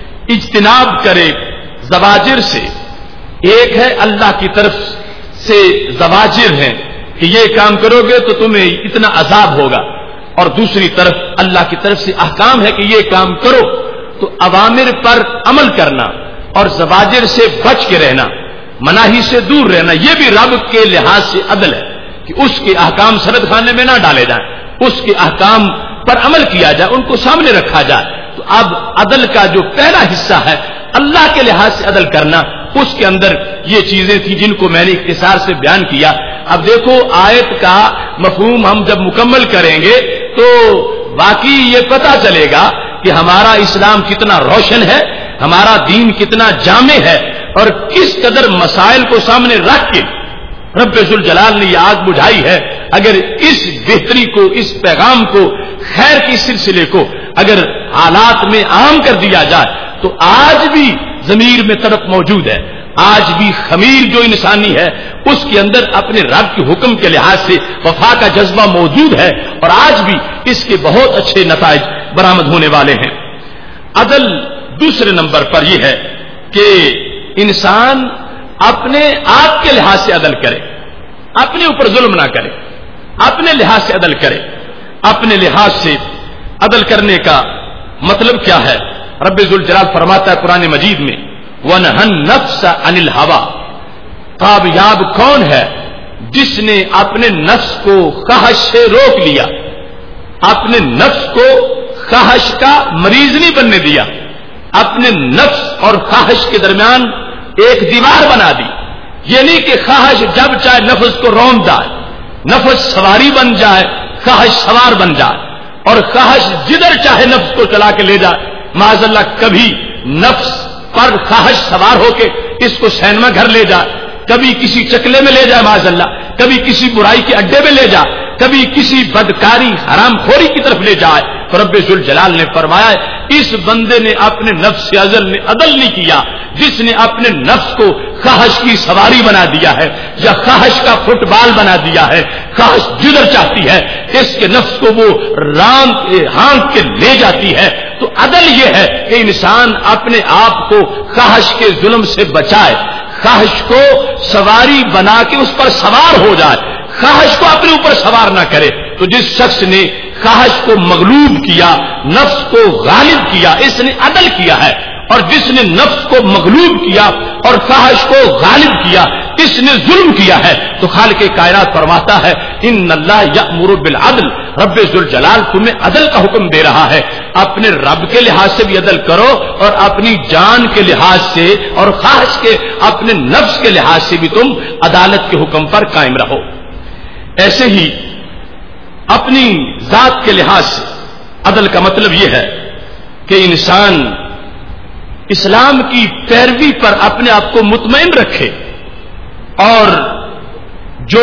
اجتناب کرے زواجر سے. ایک ہے اللہ کی طرف سے زواجر ہیں کہ یہ کام کرو گے تو تمہیں اتنا عذاب ہوگا، اور دوسری طرف اللہ کی طرف سے احکام ہے کہ یہ کام کرو. تو اوامر پر عمل کرنا اور زواجر سے بچ کے رہنا، مناہی سے دور رہنا، یہ بھی رب کے لحاظ سے عدل ہے کہ اس کے احکام سرد خانے میں نہ ڈالے جائیں، اس کے احکام پر عمل کیا جائے، ان کو سامنے رکھا جائے. تو اب عدل کا جو پہلا حصہ ہے اللہ کے لحاظ سے عدل کرنا، اس کے اندر یہ چیزیں تھیں جن کو میں نے اختصار سے بیان کیا. اب دیکھو آیت کا مفہوم ہم جب مکمل کریں گے تو واقعی یہ پتہ چلے گا کہ ہمارا اسلام کتنا روشن ہے، ہمارا دین کتنا جامع ہے، اور کس قدر مسائل کو سامنے رکھ کے رب ذوالجلال نے یہ آگ بجھائی ہے. اگر اس بہتری کو، اس پیغام کو، خیر کے سلسلے کو اگر حالات میں عام کر دیا جائے تو آج بھی ضمیر میں تڑپ موجود ہے، آج بھی خمیر جو انسانی ہے اس کے اندر اپنے رب کے حکم کے لحاظ سے وفا کا جذبہ موجود ہے، اور آج بھی اس کے بہت اچھے نتائج برآمد ہونے والے ہیں. عدل دوسرے نمبر پر یہ ہے کہ انسان اپنے آپ کے لحاظ سے عدل کرے، اپنے اوپر ظلم نہ کرے، اپنے لحاظ سے عدل کرے. اپنے لحاظ سے عدل کرنے کا مطلب کیا ہے؟ رب ذوالجلال فرماتا ہے قرآن مجید میں وَنَهَى النَّفْسَ عَنِ الْهَوَىٰ. کامیاب کون ہے جس نے اپنے نفس کو خواہش سے روک لیا، اپنے نفس کو خواہش کا مریض نہیں بننے دیا، اپنے نفس اور خواہش کے درمیان ایک دیوار بنا دی. یہ نہیں کہ خواہش جب چاہے نفس کو روند جائے، نفس سواری بن جائے، خواہش سوار بن جائے، اور خواہش جدھر چاہے نفس کو چلا کے لے جائے. معاذ اللہ کبھی نفس پر خواہش سوار ہو کے اس کو سینما گھر لے جائے، کبھی کسی چکلے میں لے جائے، معاذ اللہ کبھی کسی برائی کے اڈے میں لے جائے، کبھی کسی بدکاری حرام خوری کی طرف لے جائے. تو رب ذوالجلال نے فرمایا اس بندے نے اپنے نفس سے عدل نہیں کیا جس نے اپنے نفس کو خواہش کی سواری بنا دیا ہے یا خواہش کا فٹ بال بنا دیا ہے. خواہش جدھر چاہتی ہے اس کے نفس کو وہ ہانک کے لے جاتی ہے. تو عدل یہ ہے کہ انسان اپنے آپ کو خواہش کے ظلم سے بچائے، خواہش کو سواری بنا کے اس پر سوار ہو جائے، خواہش کو اپنے اوپر سوار نہ کرے. تو جس شخص نے خواہش کو مغلوب کیا، نفس کو غالب کیا، اس نے عدل کیا ہے. اور جس نے نفس کو مغلوب کیا اور خواہش کو غالب کیا اس نے ظلم کیا ہے. تو خالق کائنات فرماتا ہے ان اللہ یأمر بالعدل. رب ذوالجلال تمہیں عدل کا حکم دے رہا ہے. اپنے رب کے لحاظ سے بھی عدل کرو اور اپنی جان کے لحاظ سے اور خواہش کے اپنے نفس کے لحاظ سے بھی تم عدالت کے حکم پر قائم رہو. ایسے ہی اپنی ذات کے لحاظ سے عدل کا مطلب یہ ہے کہ انسان اسلام کی پیروی پر اپنے آپ کو مطمئن رکھے اور جو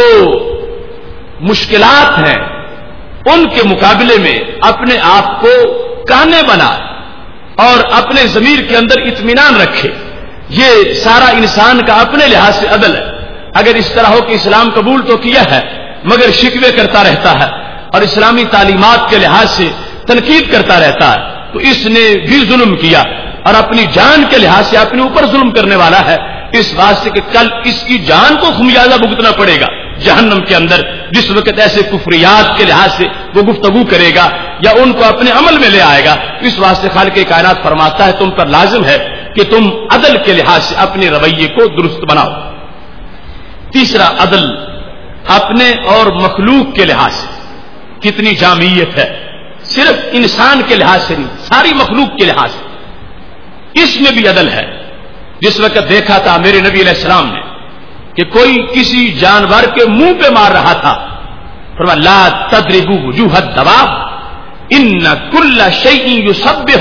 مشکلات ہیں ان کے مقابلے میں اپنے آپ کو کانے بنائے اور اپنے ضمیر کے اندر اطمینان رکھے. یہ سارا انسان کا اپنے لحاظ سے عدل ہے. اگر اس طرح ہو کہ اسلام قبول تو کیا ہے مگر شکوے کرتا رہتا ہے، اور اسلامی تعلیمات کے لحاظ سے تنقید کرتا رہتا ہے تو اس نے بھی ظلم کیا اور اپنی جان کے لحاظ سے اپنے اوپر ظلم کرنے والا ہے، اس واسطے کہ کل اس کی جان کو خمیازہ بھگتنا پڑے گا جہنم کے اندر، جس وقت ایسے کفریات کے لحاظ سے وہ گفتگو کرے گا یا ان کو اپنے عمل میں لے آئے گا۔ اس واسطے خالق کائنات فرماتا ہے تم پر لازم ہے کہ تم عدل کے لحاظ سے اپنے رویے کو درست بناؤ۔ تیسرا، عدل اپنے اور مخلوق کے لحاظ سے کتنی جامعیت ہے، صرف انسان کے لحاظ سے نہیں، ساری مخلوق کے لحاظ سے اس میں بھی عدل ہے۔ جس وقت دیکھا تھا میرے نبی علیہ السلام نے کہ کوئی کسی جانور کے منہ پہ مار رہا تھا، فرمایا لا تضربوا وجوہ الدواب ان کل شیء یسبح،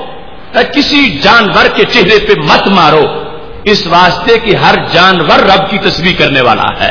کسی جانور کے چہرے پہ مت مارو، اس واسطے کہ ہر جانور رب کی تسبیح کرنے والا ہے۔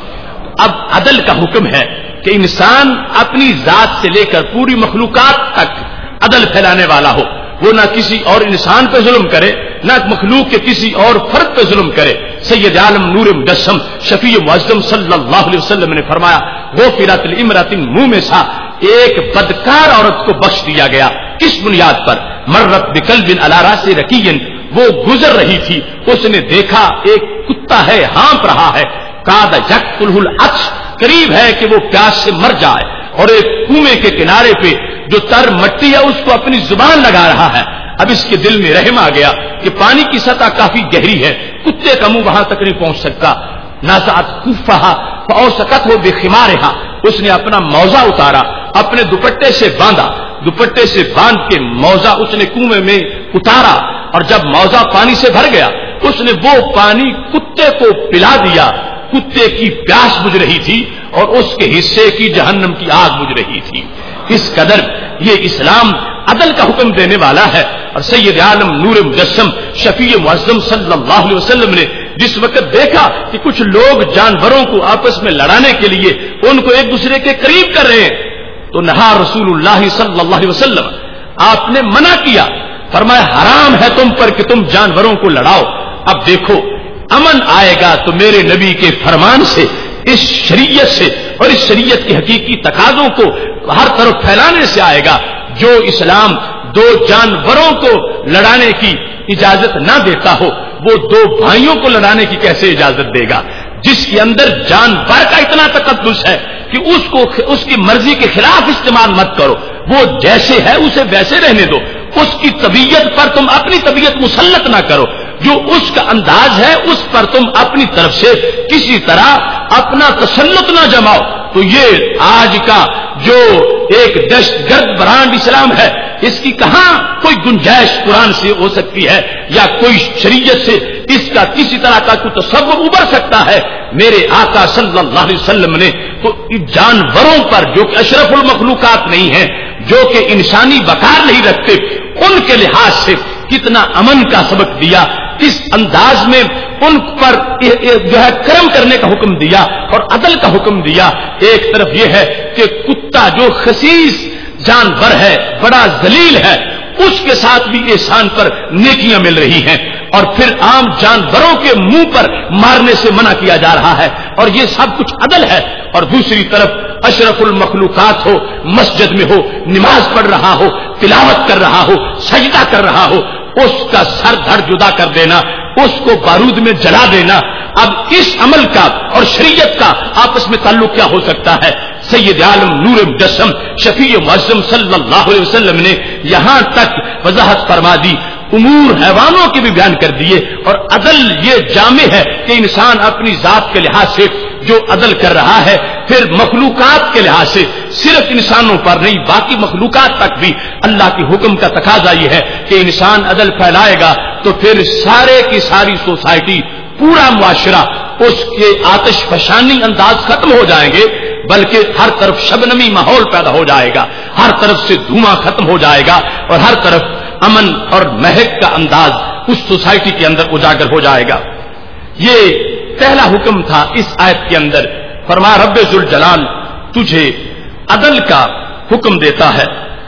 اب عدل کا حکم ہے کہ انسان اپنی ذات سے لے کر پوری مخلوقات تک عدل پھیلانے والا ہو، وہ نہ کسی اور انسان پہ ظلم کرے نہ مخلوق کے کسی اور فرد پہ ظلم کرے۔ سید عالم نور مجسم شفیع معظم صلی اللہ علیہ وسلم نے فرمایا غفرت لامرأۃ مومسہ، ایک بدکار عورت کو بخش دیا گیا۔ کس بنیاد پر؟ مرت بقلب علی راس رقی، وہ گزر رہی تھی، اس نے دیکھا ایک کتا ہے ہانپ رہا ہے، کاد یقتلہ العطش، قریب ہے کہ وہ پیاس سے مر جائے، اور ایک کنویں کے کنارے پہ جو تر مٹی ہے اس کو اپنی زبان لگا رہا ہے۔ اب اس کے دل میں رحم آ گیا کہ پانی کی سطح کافی گہری ہے، کتے کا منہ وہاں تک نہیں پہنچ سکتا۔ نازعت خفہا فاوسقته بخمارہا، اس نے اپنا موزہ اتارا، اپنے دوپٹے سے باندھا، دوپٹے سے باندھ کے موزہ اس نے کنویں میں اتارا، اور جب موزہ پانی سے بھر گیا اس نے وہ پانی کتے کو پلا دیا۔ کتے کی پیاس بجھ رہی تھی اور اس کے حصے کی جہنم کی آگ بجھ رہی تھی۔ اس قدر یہ اسلام عدل کا حکم دینے والا ہے۔ اور سید عالم نور مجسم شفیع معظم صلی اللہ علیہ وسلم نے جس وقت دیکھا کہ کچھ لوگ جانوروں کو آپس میں لڑانے کے لیے ان کو ایک دوسرے کے قریب کر رہے ہیں تو نہا رسول اللہ صلی اللہ علیہ وسلم، آپ نے منع کیا، فرمایا حرام ہے تم پر کہ تم جانوروں کو لڑاؤ۔ اب دیکھو امن آئے گا تو میرے نبی کے فرمان سے، اس شریعت سے، اور اس شریعت کے حقیقی تقاضوں کو ہر طرف پھیلانے سے آئے گا۔ جو اسلام دو جانوروں کو لڑانے کی اجازت نہ دیتا ہو وہ دو بھائیوں کو لڑانے کی کیسے اجازت دے گا؟ جس کے اندر جانور کا اتنا تقدس ہے کہ اس کی مرضی کے خلاف استعمال مت کرو، وہ جیسے ہے اسے ویسے رہنے دو، اس کی طبیعت پر تم اپنی طبیعت مسلط نہ کرو، جو اس کا انداز ہے اس پر تم اپنی طرف سے کسی طرح اپنا تسلط نہ جماؤ۔ تو یہ آج کا جو ایک دہشت گرد برانڈ اسلام ہے، اس کی کہاں کوئی گنجائش قرآن سے ہو سکتی ہے یا کوئی شریعت سے اس کا کسی طرح کا کوئی تصور ابھر سکتا ہے؟ میرے آقا صلی اللہ علیہ وسلم نے تو جانوروں پر جو کہ اشرف المخلوقات نہیں ہیں، جو کہ انسانی وقار نہیں رکھتے، ان کے لحاظ سے کتنا امن کا سبق دیا، کس انداز میں ان پر جو ہے کرم کرنے کا حکم دیا اور عدل کا حکم دیا۔ ایک طرف یہ ہے کہ کتا جو خسیس جانور ہے، بڑا ذلیل ہے، اس کے ساتھ بھی احسان پر نیکیاں مل رہی ہیں، اور پھر عام جانوروں کے منہ پر مارنے سے منع کیا جا رہا ہے، اور یہ سب کچھ عدل ہے۔ اور دوسری طرف اشرف المخلوقات ہو، مسجد میں ہو، نماز پڑھ رہا ہو، تلاوت کر رہا ہو، سجدہ کر رہا ہو، اس کا سر دھڑ جدا کر دینا، اس کو بارود میں جلا دینا۔ اب اس عمل کا اور شریعت کا آپس میں تعلق کیا ہو سکتا ہے؟ سید عالم نور مجسم شفیع معظم صلی اللہ علیہ وسلم نے یہاں تک وضاحت فرما دی، امور حیوانوں کے بھی بیان کر دیے، اور عدل یہ جامع ہے کہ انسان اپنی ذات کے لحاظ سے جو عدل کر رہا ہے، پھر مخلوقات کے لحاظ سے صرف انسانوں پر نہیں باقی مخلوقات تک بھی اللہ کے حکم کا تقاضا یہ ہے کہ انسان عدل پھیلائے گا تو پھر سارے کی ساری سوسائٹی، پورا معاشرہ، اس کے آتش فشانی انداز ختم ہو جائیں گے، بلکہ ہر طرف شبنمی ماحول پیدا ہو جائے گا، ہر طرف سے دھواں ختم ہو جائے گا، اور ہر طرف امن اور مہک کا انداز اس سوسائٹی کے اندر اجاگر ہو جائے گا۔ یہ پہلا حکم تھا اس آیت کے اندر، فرمایا رب ذوالجلال تجھے عدل کا حکم دیتا ہے۔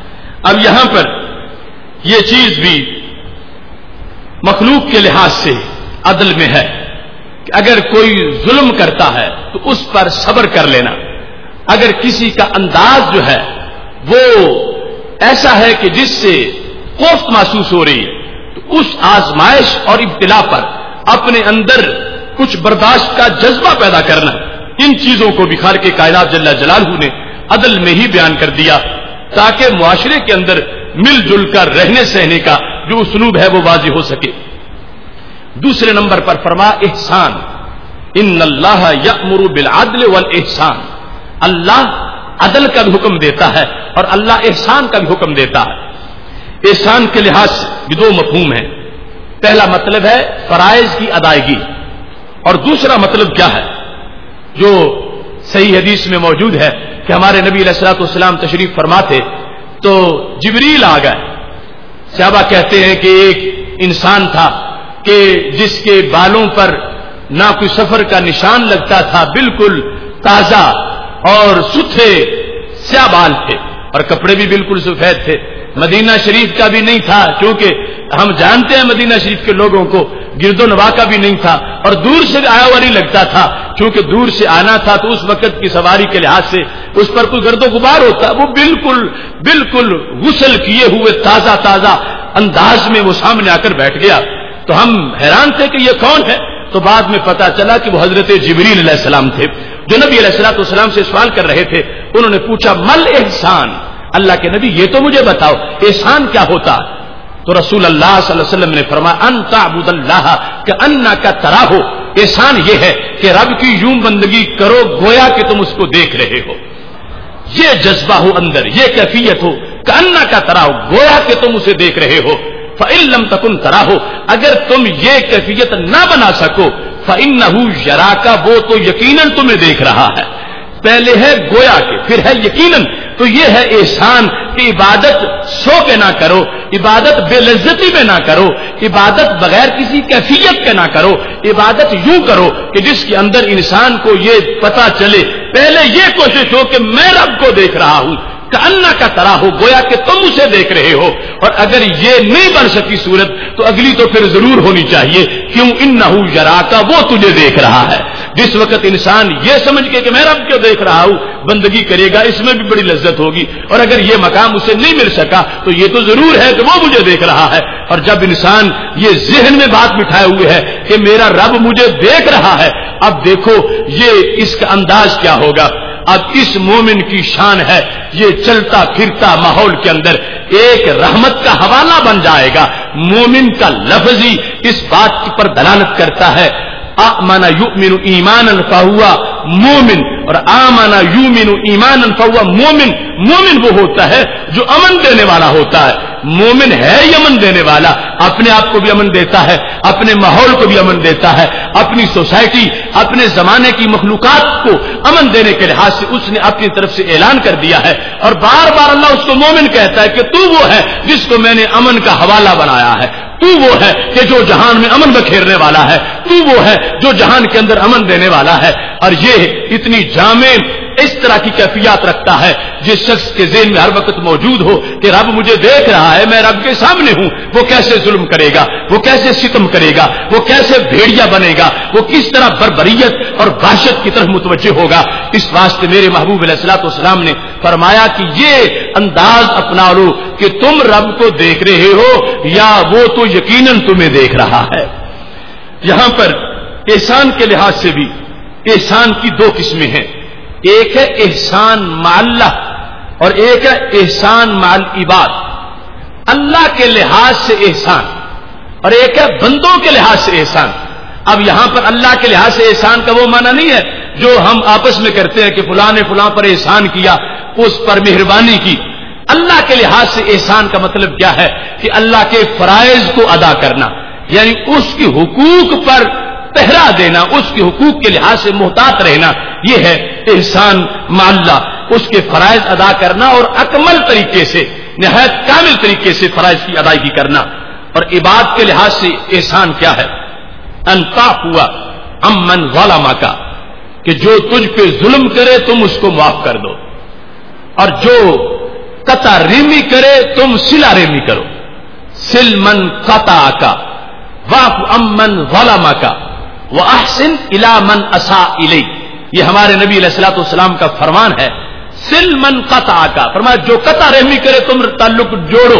اب یہاں پر یہ چیز بھی مخلوق کے لحاظ سے عدل میں ہے کہ اگر کوئی ظلم کرتا ہے تو اس پر صبر کر لینا، اگر کسی کا انداز جو ہے وہ ایسا ہے کہ جس سے کوفت محسوس ہو رہی ہے تو اس آزمائش اور ابتلا پر اپنے اندر کچھ برداشت کا جذبہ پیدا کرنا، ان چیزوں کو بھی خالق کائنات جل جلالہ نے عدل میں ہی بیان کر دیا تاکہ معاشرے کے اندر مل جل کر رہنے سہنے کا جو اسلوب ہے وہ واضح ہو سکے۔ دوسرے نمبر پر فرما احسان، ان اللہ یأمر بالعدل والاحسان، اللہ عدل کا بھی حکم دیتا ہے اور اللہ احسان کا بھی حکم دیتا ہے۔ احسان کے لحاظ سے بھی دو مفہوم ہیں، پہلا مطلب ہے فرائض کی ادائیگی، اور دوسرا مطلب کیا ہے جو صحیح حدیث میں موجود ہے کہ ہمارے نبی علیہ الصلوۃ والسلام تشریف فرما تھے تو جبریل آ گئے۔ صحابہ کہتے ہیں کہ ایک انسان تھا کہ جس کے بالوں پر نہ کوئی سفر کا نشان لگتا تھا، بالکل تازہ اور ستھرے سیاہ بال تھے اور کپڑے بھی بالکل سفید تھے۔ مدینہ شریف کا بھی نہیں تھا، کیونکہ ہم جانتے ہیں مدینہ شریف کے لوگوں کو گرد و نواح کا بھی نہیں تھا، اور دور سے آیا ہوا نہیں لگتا تھا، کیونکہ دور سے آنا تھا تو اس وقت کی سواری کے لحاظ سے اس پر کوئی گرد و غبار ہوتا، وہ بالکل غسل کیے ہوئے تازہ تازہ انداز میں وہ سامنے آ کر بیٹھ گیا۔ تو ہم حیران تھے کہ یہ کون ہے، تو بعد میں پتا چلا کہ وہ حضرت جبریل علیہ السلام تھے جو نبی علیہ الصلوۃ والسلام سے سوال کر رہے تھے۔ انہوں نے پوچھا مل احسان، اللہ کے نبی یہ تو مجھے بتاؤ احسان کیا ہوتا ہے؟ تو رسول اللہ صلی اللہ علیہ وسلم نے فرمایا ان تعبد اللہ کأنک تراہ، احسان یہ ہے کہ رب کی یوں بندگی کرو گویا کہ تم اس کو دیکھ رہے ہو، یہ جذبہ ہو اندر، یہ کیفیت ہو کأنک تراہ، گویا کہ تم اسے دیکھ رہے ہو۔ فإن لم تکن تراہ، اگر تم یہ کیفیت نہ بنا سکو فإنہ یراک، وہ تو یقیناً تمہیں دیکھ رہا ہے۔ پہلے ہے گویا کے، پھر ہے یقیناً، تو یہ ہے احسان کہ عبادت سو کے نہ کرو، عبادت بے لذتی میں نہ کرو، عبادت بغیر کسی کیفیت کے نہ کرو، عبادت یوں کرو کہ جس کے اندر انسان کو یہ پتا چلے، پہلے یہ کوشش ہو کہ میں رب کو دیکھ رہا ہوں، کأنک تراہ، گویا کہ تم اسے دیکھ رہے ہو۔ اور اگر یہ نہیں بن سکی صورت تو اگلی تو پھر ضرور ہونی چاہیے، کیوں انہ یراک، وہ تجھے دیکھ رہا ہے۔ جس وقت انسان یہ سمجھ کے کہ میں رب کو دیکھ رہا ہوں بندگی کرے گا، اس میں بھی بڑی لذت ہوگی، اور اگر یہ مقام اسے نہیں مل سکا تو یہ تو ضرور ہے کہ وہ مجھے دیکھ رہا ہے۔ اور جب انسان یہ ذہن میں بات بٹھائے ہوئے ہے کہ میرا رب مجھے دیکھ رہا ہے، اب دیکھو یہ اس کا انداز کیا ہوگا۔ اب اس مومن کی شان ہے یہ چلتا پھرتا ماحول کے اندر ایک رحمت کا حوالہ بن جائے گا۔ مومن کا لفظ ہی اس بات پر دلالت کرتا ہے، آمن یؤمن ایمانا فہو مومن، اور آمن یؤمن ایمانا فہو مومن۔ مومن وہ ہوتا ہے جو امن دینے والا ہوتا ہے، مومن ہے ہی امن دینے والا، اپنے آپ کو بھی امن دیتا ہے، اپنے ماحول کو بھی امن دیتا ہے، اپنی سوسائٹی اپنے زمانے کی مخلوقات کو امن دینے کے لحاظ سے اس نے اپنی طرف سے اعلان کر دیا ہے، اور بار بار اللہ اس کو مومن کہتا ہے کہ تو وہ ہے جس کو میں نے امن کا حوالہ بنایا ہے، تو وہ ہے کہ جو جہان میں امن بکھیرنے والا ہے، تو وہ ہے جو جہان کے اندر امن دینے والا ہے۔ اور یہ اتنی جامع اس طرح کی کیفیات رکھتا ہے جس شخص کے ذہن میں ہر وقت موجود ہو کہ رب مجھے دیکھ رہا ہے، میں رب کے سامنے ہوں، وہ کیسے ظلم کرے گا، وہ کیسے ستم کرے گا، وہ کیسے بھیڑیا بنے گا، وہ کس طرح بربریت اور وحشت کی طرف متوجہ ہوگا۔ اس واسطے میرے محبوب علیہ الصلوۃ والسلام نے فرمایا کہ یہ انداز اپنا لو کہ تم رب کو دیکھ رہے ہو یا وہ تو یقیناً تمہیں دیکھ رہا ہے۔ یہاں پر احسان کے لحاظ سے بھی احسان کی دو قسمیں ہیں، ایک ہے احسان مع اللہ اور ایک ہے احسان مع العباد۔ اللہ کے لحاظ سے احسان اور ایک ہے بندوں کے لحاظ سے احسان۔ اب یہاں پر اللہ کے لحاظ سے احسان کا وہ معنی نہیں ہے جو ہم آپس میں کرتے ہیں کہ فلاں نے فلاں پر احسان کیا، اس پر مہربانی کی۔ اللہ کے لحاظ سے احسان کا مطلب کیا ہے کہ اللہ کے فرائض کو ادا کرنا، یعنی اس کے حقوق پر پہرا دینا، اس کے حقوق کے لحاظ سے محتاط رہنا، یہ ہے احسان مع اللہ، اس کے فرائض ادا کرنا اور اکمل طریقے سے، نہایت کامل طریقے سے فرائض کی ادائیگی کرنا۔ اور عباد کے لحاظ سے احسان کیا ہے؟ ان تعفو عمن ظلمک، کہ جو تجھ پہ ظلم کرے تم اس کو معاف کر دو، اور جو قطع ریمی کرے تم صلہ ریمی کرو۔ سل من قطعک واعف عمن ظلمک واحسن الی من اساء الیک، یہ ہمارے نبی علیہ الصلوۃ والسلام کا فرمان ہے. سل من قطع کا، فرمایا جو قطع رحمی کرے تم تعلق جوڑو،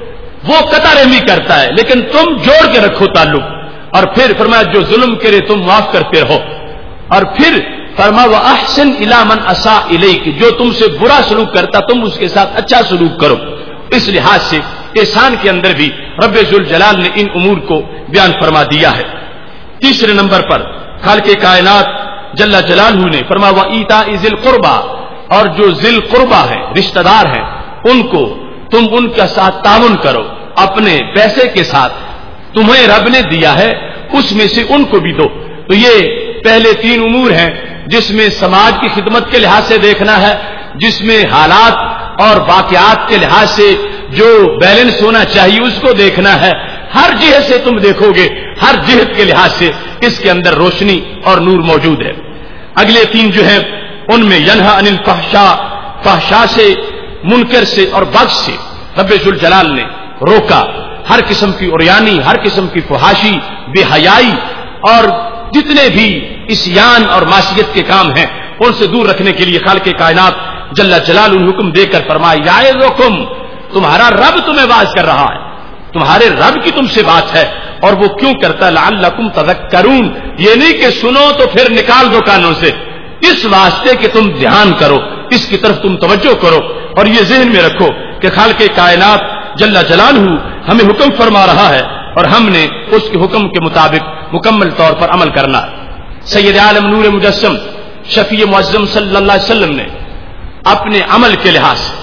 وہ قطع رحمی کرتا ہے لیکن تم جوڑ کے رکھو تعلق. اور پھر فرمایا جو ظلم کرے تم معاف کرتے رہو. اور پھر فرمایا وَأَحْسِنْ إِلَىٰ مَنْ أَسَاءَ إِلَيْكَ، جو تم سے برا سلوک کرتا تم اس کے ساتھ اچھا سلوک کرو. اس لحاظ سے احسان کے اندر بھی رب ذوالجلال نے ان امور کو بیان فرما دیا ہے. تیسرے نمبر پر خالق کائنات جل جلالہ نے فرمایا وَإِيتَاءِ ذِي الْقُرْبَىٰ، اور جو ذی القربہ ہیں رشتہ دار ہیں ان کو تم ان کے ساتھ تعاون کرو، اپنے پیسے کے ساتھ تمہیں رب نے دیا ہے اس میں سے ان کو بھی دو. تو یہ پہلے تین امور ہیں جس میں سماج کی خدمت کے لحاظ سے دیکھنا ہے، جس میں حالات اور واقعات کے لحاظ سے جو بیلنس ہونا چاہیے اس کو دیکھنا ہے. ہر جہت سے تم دیکھو گے، ہر جہت کے لحاظ سے اس کے اندر روشنی اور نور موجود ہے. اگلے تین جو ہیں ان میں ینہا عن الفحشاء، فحشاء سے، منکر سے اور بغض سے رب ذوالجلال نے روکا. ہر قسم کی عریانی، ہر قسم کی فحاشی، بے حیائی اور جتنے بھی عصیان اور معصیت کے کام ہیں ان سے دور رکھنے کے لیے خالق کائنات جل جلالہ حکم دے کر فرمایا یعظکم، تمہارا رب تمہیں واعظ کر رہا ہے، تمہارے رب کی تم سے بات ہے. اور وہ کیوں کرتا ہے؟ لعلکم تذکرون، یہ نہیں کہ سنو تو پھر نکال دو کانوں سے، اس واسطے کہ تم دھیان کرو، اس کی طرف تم توجہ کرو اور یہ ذہن میں رکھو کہ خالق کائنات جل جلالہ ہمیں حکم فرما رہا ہے اور ہم نے اس کے حکم کے مطابق مکمل طور پر عمل کرنا ہے. سید عالم نور مجسم شفیع معظم صلی اللہ علیہ وسلم نے اپنے عمل کے لحاظ سے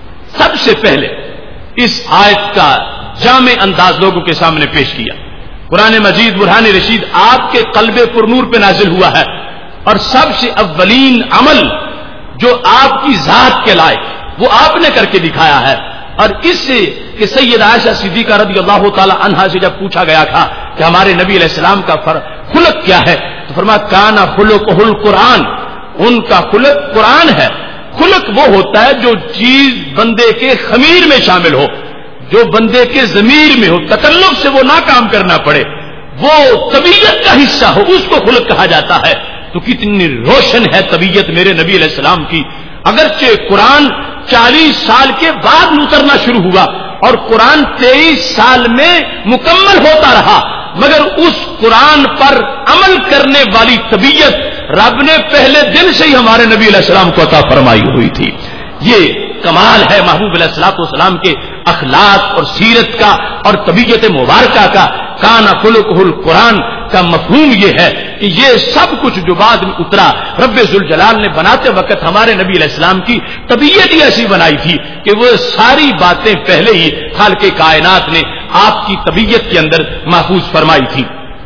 سب سے پہلے اس آیت کا جامع انداز لوگوں کے سامنے پیش کیا. قرآن مجید برہان رشید آپ کے قلب پر نور پہ نازل ہوا ہے اور سب سے اولین عمل جو آپ کی ذات کے لائق وہ آپ نے کر کے دکھایا ہے. اور اس سے کہ سید عائشہ صدیقہ رضی اللہ تعالی عنہا سے جب پوچھا گیا تھا کہ ہمارے نبی علیہ السلام کا خلق کیا ہے تو فرمایا کانا خلقہ القرآن، ان کا خلق قرآن ہے. خلق وہ ہوتا ہے جو چیز بندے کے خمیر میں شامل ہو، جو بندے کے ضمیر میں ہو، تکلف سے وہ نہ کام کرنا پڑے، وہ طبیعت کا حصہ ہو، اس کو خلق کہا جاتا ہے. تو کتنی روشن ہے طبیعت میرے نبی علیہ السلام کی. اگرچہ قرآن 40 سال کے بعد اترنا شروع ہوا اور قرآن 23 سال میں مکمل ہوتا رہا، مگر اس قرآن پر عمل کرنے والی طبیعت رب نے پہلے دن سے ہی ہمارے نبی علیہ السلام کو عطا فرمائی ہوئی تھی. یہ کمال ہے محبوب علیہ الصلوۃ والسلام کے اخلاق اور سیرت کا اور طبیعت مبارکہ کا. کانا خلقہ القرآن کا مفہوم یہ ہے کہ یہ سب کچھ جو بعد میں اترا رب ذوالجلال نے بناتے وقت ہمارے نبی علیہ السلام کی طبیعت ہی ایسی بنائی تھی کہ وہ ساری باتیں پہلے ہی خالق کائنات نے آپ کی طبیعت کے اندر محفوظ فرمائی تھی.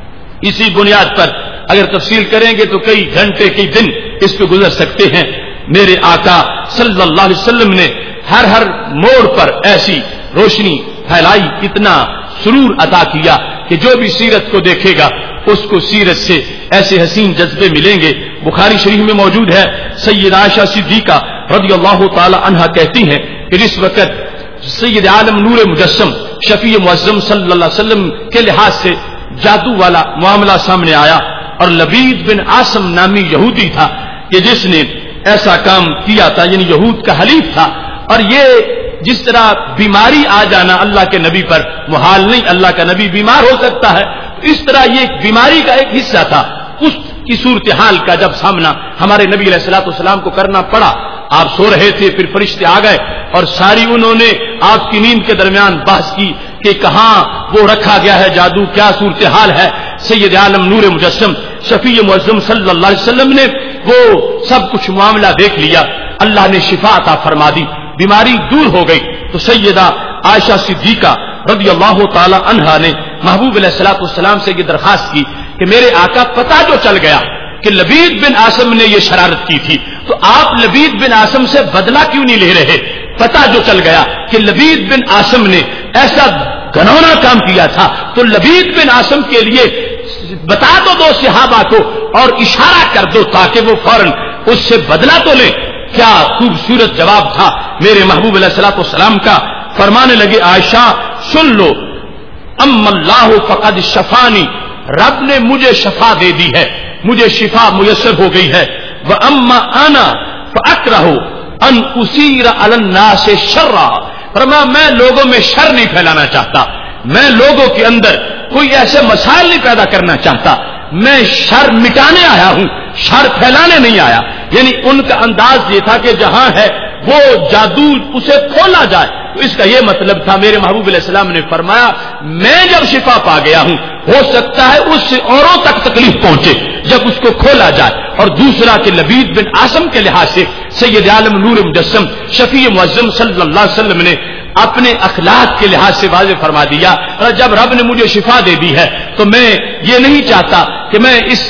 اسی بنیاد پر اگر تفصیل کریں گے تو کئی گھنٹے کئی دن اس پہ گزر سکتے ہیں. میرے آقا صلی اللہ علیہ وسلم نے ہر موڑ پر ایسی روشنی پھیلائی، اتنا سرور عطا کیا کہ جو بھی سیرت کو دیکھے گا اس کو سیرت سے ایسے حسین جذبے ملیں گے. بخاری شریف میں موجود ہے سید عائشہ صدیقہ رضی اللہ تعالی عنہا کہتی ہیں کہ جس وقت سید عالم نور مجسم شفیع معظم صلی اللہ علیہ وسلم کے لحاظ سے جادو والا معاملہ سامنے آیا اور لبید بن عاصم نامی یہودی تھا کہ جس نے ایسا کام کیا تھا، یعنی یہود کا حلیف تھا. اور یہ جس طرح بیماری آ جانا اللہ کے نبی پر محال نہیں، اللہ کا نبی بیمار ہو سکتا ہے، اس طرح یہ بیماری کا ایک حصہ تھا. اس کی صورتحال کا جب سامنا ہمارے نبی علیہ الصلوۃ والسلام کو کرنا پڑا، آپ سو رہے تھے، پھر فرشتے آ گئے اور ساری انہوں نے آپ کی نیند کے درمیان بحث کی کہ کہاں وہ رکھا گیا ہے جادو، کیا صورتحال ہے. سید عالم نور مجسم شفیع معظم صلی اللہ علیہ وسلم نے وہ سب کچھ معاملہ دیکھ لیا، اللہ نے شفا عطا فرما دی، بیماری دور ہو گئی. تو سیدہ عائشہ صدیقہ رضی اللہ تعالی عنہا نے محبوب علیہ الصلوۃ والسلام سے یہ درخواست کی کہ میرے آقا پتہ جو چل گیا کہ لبید بن عاصم نے یہ شرارت کی تھی تو آپ لبید بن عاصم سے بدلہ کیوں نہیں لے رہے؟ پتہ جو چل گیا کہ لبید بن عاصم نے ایسا گھنونا کام کیا تھا تو لبید بن عاصم کے لیے بتا دو صحابہ کو اور اشارہ کر دو تاکہ وہ فوراً اس سے بدلہ تو لے. کیا خوبصورت جواب تھا میرے محبوب علیہ الصلوۃ والسلام کا. فرمانے لگے عائشہ سن لو، ام اللہ فقد شفانی، رب نے مجھے شفا دے دی ہے، مجھے شفا میسر ہو گئی ہے. وَأَمَّا أَنَا فَأَكْرَهُ أَنْ أُثِيرَ عَلَى النَّاسِ شَرًّا، فرمایا میں لوگوں میں شر نہیں پھیلانا چاہتا، میں لوگوں کے اندر کوئی ایسے مسائل نہیں پیدا کرنا چاہتا، میں شر مٹانے آیا ہوں، شر پھیلانے نہیں آیا۔ یعنی ان کا انداز یہ تھا کہ جہاں ہے وہ جادو اسے کھولا جائے، تو اس کا یہ مطلب تھا۔ میرے محبوب علیہ السلام نے فرمایا میں جب شفا پا گیا ہوں، ہو سکتا ہے اس سے اوروں تک تکلیف پہنچے جب اس کو کھولا جائے۔ اور دوسرا کہ لبید بن عاصم کے لحاظ سے سید عالم نور مجسم شفیع معظم صلی اللہ علیہ وسلم نے اپنے اخلاق کے لحاظ سے واضح فرما دیا، جب رب نے مجھے شفا دے دی ہے تو میں یہ نہیں چاہتا کہ میں اس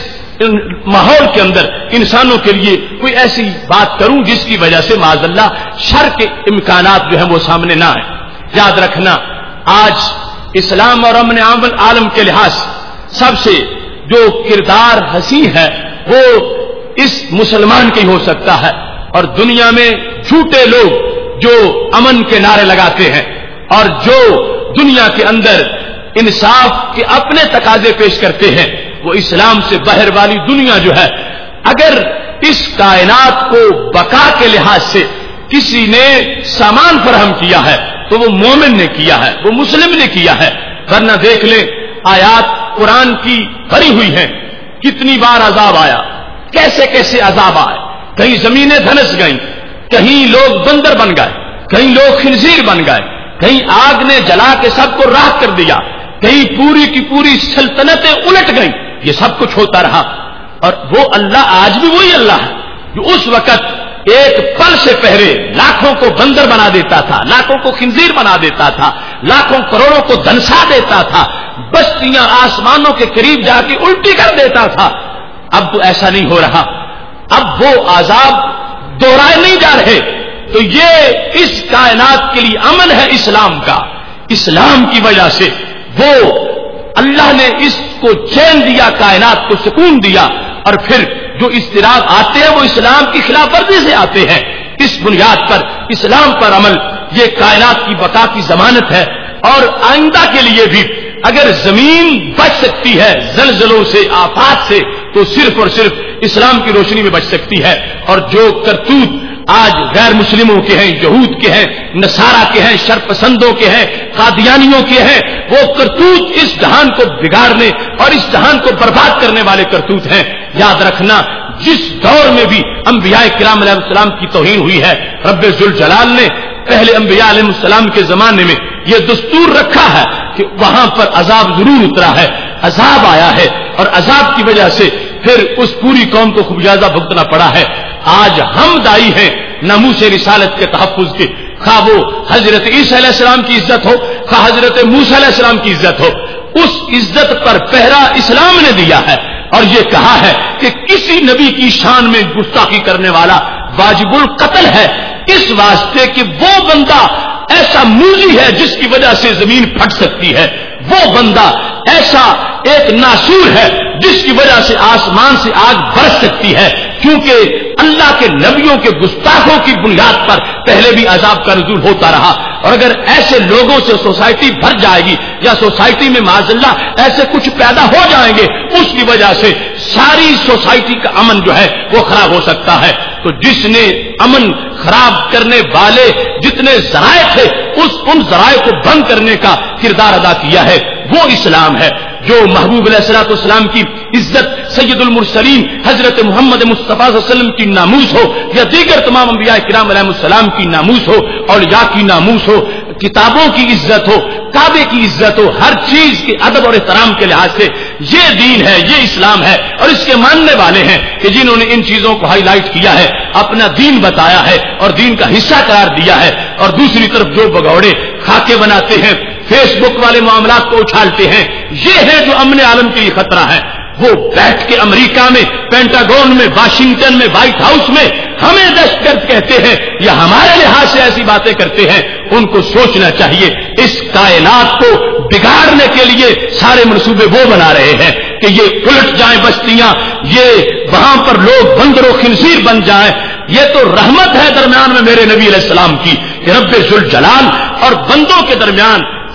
ماحول کے اندر انسانوں کے لیے کوئی ایسی بات کروں جس کی وجہ سے معاذ اللہ شر کے امکانات جو ہیں وہ سامنے نہ آئے۔ یاد رکھنا آج اسلام اور امن عالم کے لحاظ سب سے جو کردار حسین ہے وہ اس مسلمان کی ہو سکتا ہے، اور دنیا میں جھوٹے لوگ جو امن کے نعرے لگاتے ہیں اور جو دنیا کے اندر انصاف کے اپنے تقاضے پیش کرتے ہیں، وہ اسلام سے باہر والی دنیا جو ہے، اگر اس کائنات کو بقا کے لحاظ سے کسی نے سامان فراہم کیا ہے تو وہ مومن نے کیا ہے، وہ مسلم نے کیا ہے۔ ورنہ دیکھ لیں آیات قرآن کی بھری ہوئی ہیں، کتنی بار عذاب آیا، کیسے کیسے عذاب آئے، کہیں زمینیں دھنس گئیں، کہیں لوگ بندر بن گئے، کہیں لوگ خنزیر بن گئے، کہیں آگ نے جلا کے سب کو راکھ کر دیا، کہیں پوری کی پوری سلطنتیں الٹ گئیں، یہ سب کچھ ہوتا رہا۔ اور وہ اللہ آج بھی وہی اللہ ہے جو اس وقت ایک پل سے پہلے لاکھوں کو بندر بنا دیتا تھا، لاکھوں کو خنزیر بنا دیتا تھا، لاکھوں کروڑوں کو دنسا دیتا تھا، بستیاں آسمانوں کے قریب جا کے الٹی کر دیتا تھا۔ اب تو ایسا نہیں ہو رہا، اب وہ عذاب دوہرائے نہیں جا رہے۔ تو یہ اس کائنات کے لیے امن ہے اسلام کا، اسلام کی وجہ سے وہ اللہ نے اس کو چین دیا، کائنات کو سکون دیا، اور پھر جو اضطراب آتے ہیں وہ اسلام کی خلاف ورزی سے آتے ہیں۔ اس بنیاد پر اسلام پر عمل یہ کائنات کی بقا کی ضمانت ہے، اور آئندہ کے لیے بھی اگر زمین بچ سکتی ہے زلزلوں سے، آفات سے، تو صرف اور صرف اسلام کی روشنی میں بچ سکتی ہے۔ اور جو کرتوت آج غیر مسلموں کے ہیں، یہود کے ہیں، نصارہ کے ہیں، شرپسندوں کے ہیں، قادیانیوں کے ہیں، وہ کرتوت اس جہان کو بگاڑنے اور اس جہان کو برباد کرنے والے کرتوت ہیں۔ یاد رکھنا جس دور میں بھی انبیاء کرام علیہ السلام کی توہین ہوئی ہے، رب ذوالجلال نے پہلے انبیاء علیہ السلام کے زمانے میں یہ دستور رکھا ہے کہ وہاں پر عذاب ضرور اترا ہے، عذاب آیا ہے، اور عذاب کی وجہ سے پھر اس پوری قوم کو خمیازہ بھگتنا پڑا ہے۔ آج ہم دائی ہیں ناموس رسالت کے تحفظ کے، خواہ وہ حضرت عیسیٰ علیہ السلام کی عزت ہو، خواہ حضرت موسیٰ علیہ السلام کی عزت ہو، اس عزت پر پہرا اسلام نے دیا ہے، اور یہ کہا ہے کہ کسی نبی کی شان میں گستاخی کرنے والا واجب القتل ہے، اس واسطے کہ وہ بندہ ایسا موذی ہے جس کی وجہ سے زمین پھٹ سکتی ہے، وہ بندہ ایسا ایک ناسور ہے جس کی وجہ سے آسمان سے آگ برس سکتی ہے، کیونکہ اللہ کے نبیوں کے گستاخوں کی بنیاد پر پہلے بھی عذاب کا نزول ہوتا رہا۔ اور اگر ایسے لوگوں سے سوسائٹی بھر جائے گی یا سوسائٹی میں معاذ اللہ ایسے کچھ پیدا ہو جائیں گے، اس کی وجہ سے ساری سوسائٹی کا امن جو ہے وہ خراب ہو سکتا ہے۔ تو جس نے امن خراب کرنے والے جتنے ذرائع تھے ان ذرائع کو بند کرنے کا کردار ادا کیا ہے، وہ اسلام ہے۔ جو محبوب علیہ الصلوۃ والسلام کی عزت، سید المرسلین حضرت محمد مصطفیٰ صلی اللہ علیہ وسلم کی ناموس ہو، یا دیگر تمام انبیاء کرام علیہ السلام کی ناموس ہو، اولیاء کی ناموس ہو، کتابوں کی عزت ہو، کعبے کی عزت ہو، ہر چیز کے ادب اور احترام کے لحاظ سے یہ دین ہے، یہ اسلام ہے، اور اس کے ماننے والے ہیں کہ جنہوں نے ان چیزوں کو ہائی لائٹ کیا ہے، اپنا دین بتایا ہے اور دین کا حصہ قرار دیا ہے۔ اور دوسری طرف جو بگوڑے خاکے بناتے ہیں، فیس بک والے معاملات کو اچھالتے ہیں، یہ ہے جو امن عالم کے لیے خطرہ ہے۔ وہ بیٹھ کے امریکہ میں، پینٹاگون میں، واشنگٹن میں، وائٹ ہاؤس میں ہمیں دہشت گرد کہتے ہیں یا ہمارے لحاظ سے ایسی باتیں کرتے ہیں، ان کو سوچنا چاہیے اس کائنات کو بگاڑنے کے لیے سارے منصوبے وہ بنا رہے ہیں کہ یہ الٹ جائیں بستیاں، یہ وہاں پر لوگ بندر و خنزیر بن جائیں۔ یہ تو رحمت ہے درمیان میں میرے نبی علیہ السلام کی کہ رب ذوالجلال اور بندوں کے درمیان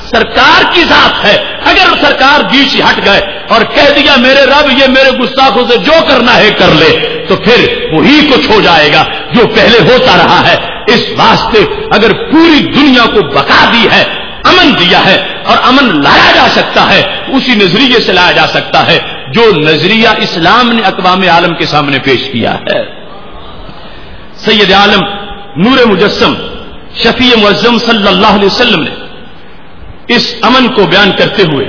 سرکار کی ذات ہے. اگر سرکار بیچ ہی ہٹ گئے اور کہہ دیا میرے رب یہ میرے گستاخوں سے جو کرنا ہے کر لے, تو پھر وہی کچھ ہو جائے گا جو پہلے ہوتا رہا ہے. اس واسطے اگر پوری دنیا کو بقا دی ہے, امن دیا ہے, اور امن لایا جا سکتا ہے, اسی نظریے سے لایا جا سکتا ہے جو نظریہ اسلام نے اقوام عالم کے سامنے پیش کیا ہے. سید عالم نور مجسم شفیع معظم صلی اللہ علیہ وسلم نے اس امن کو بیان کرتے ہوئے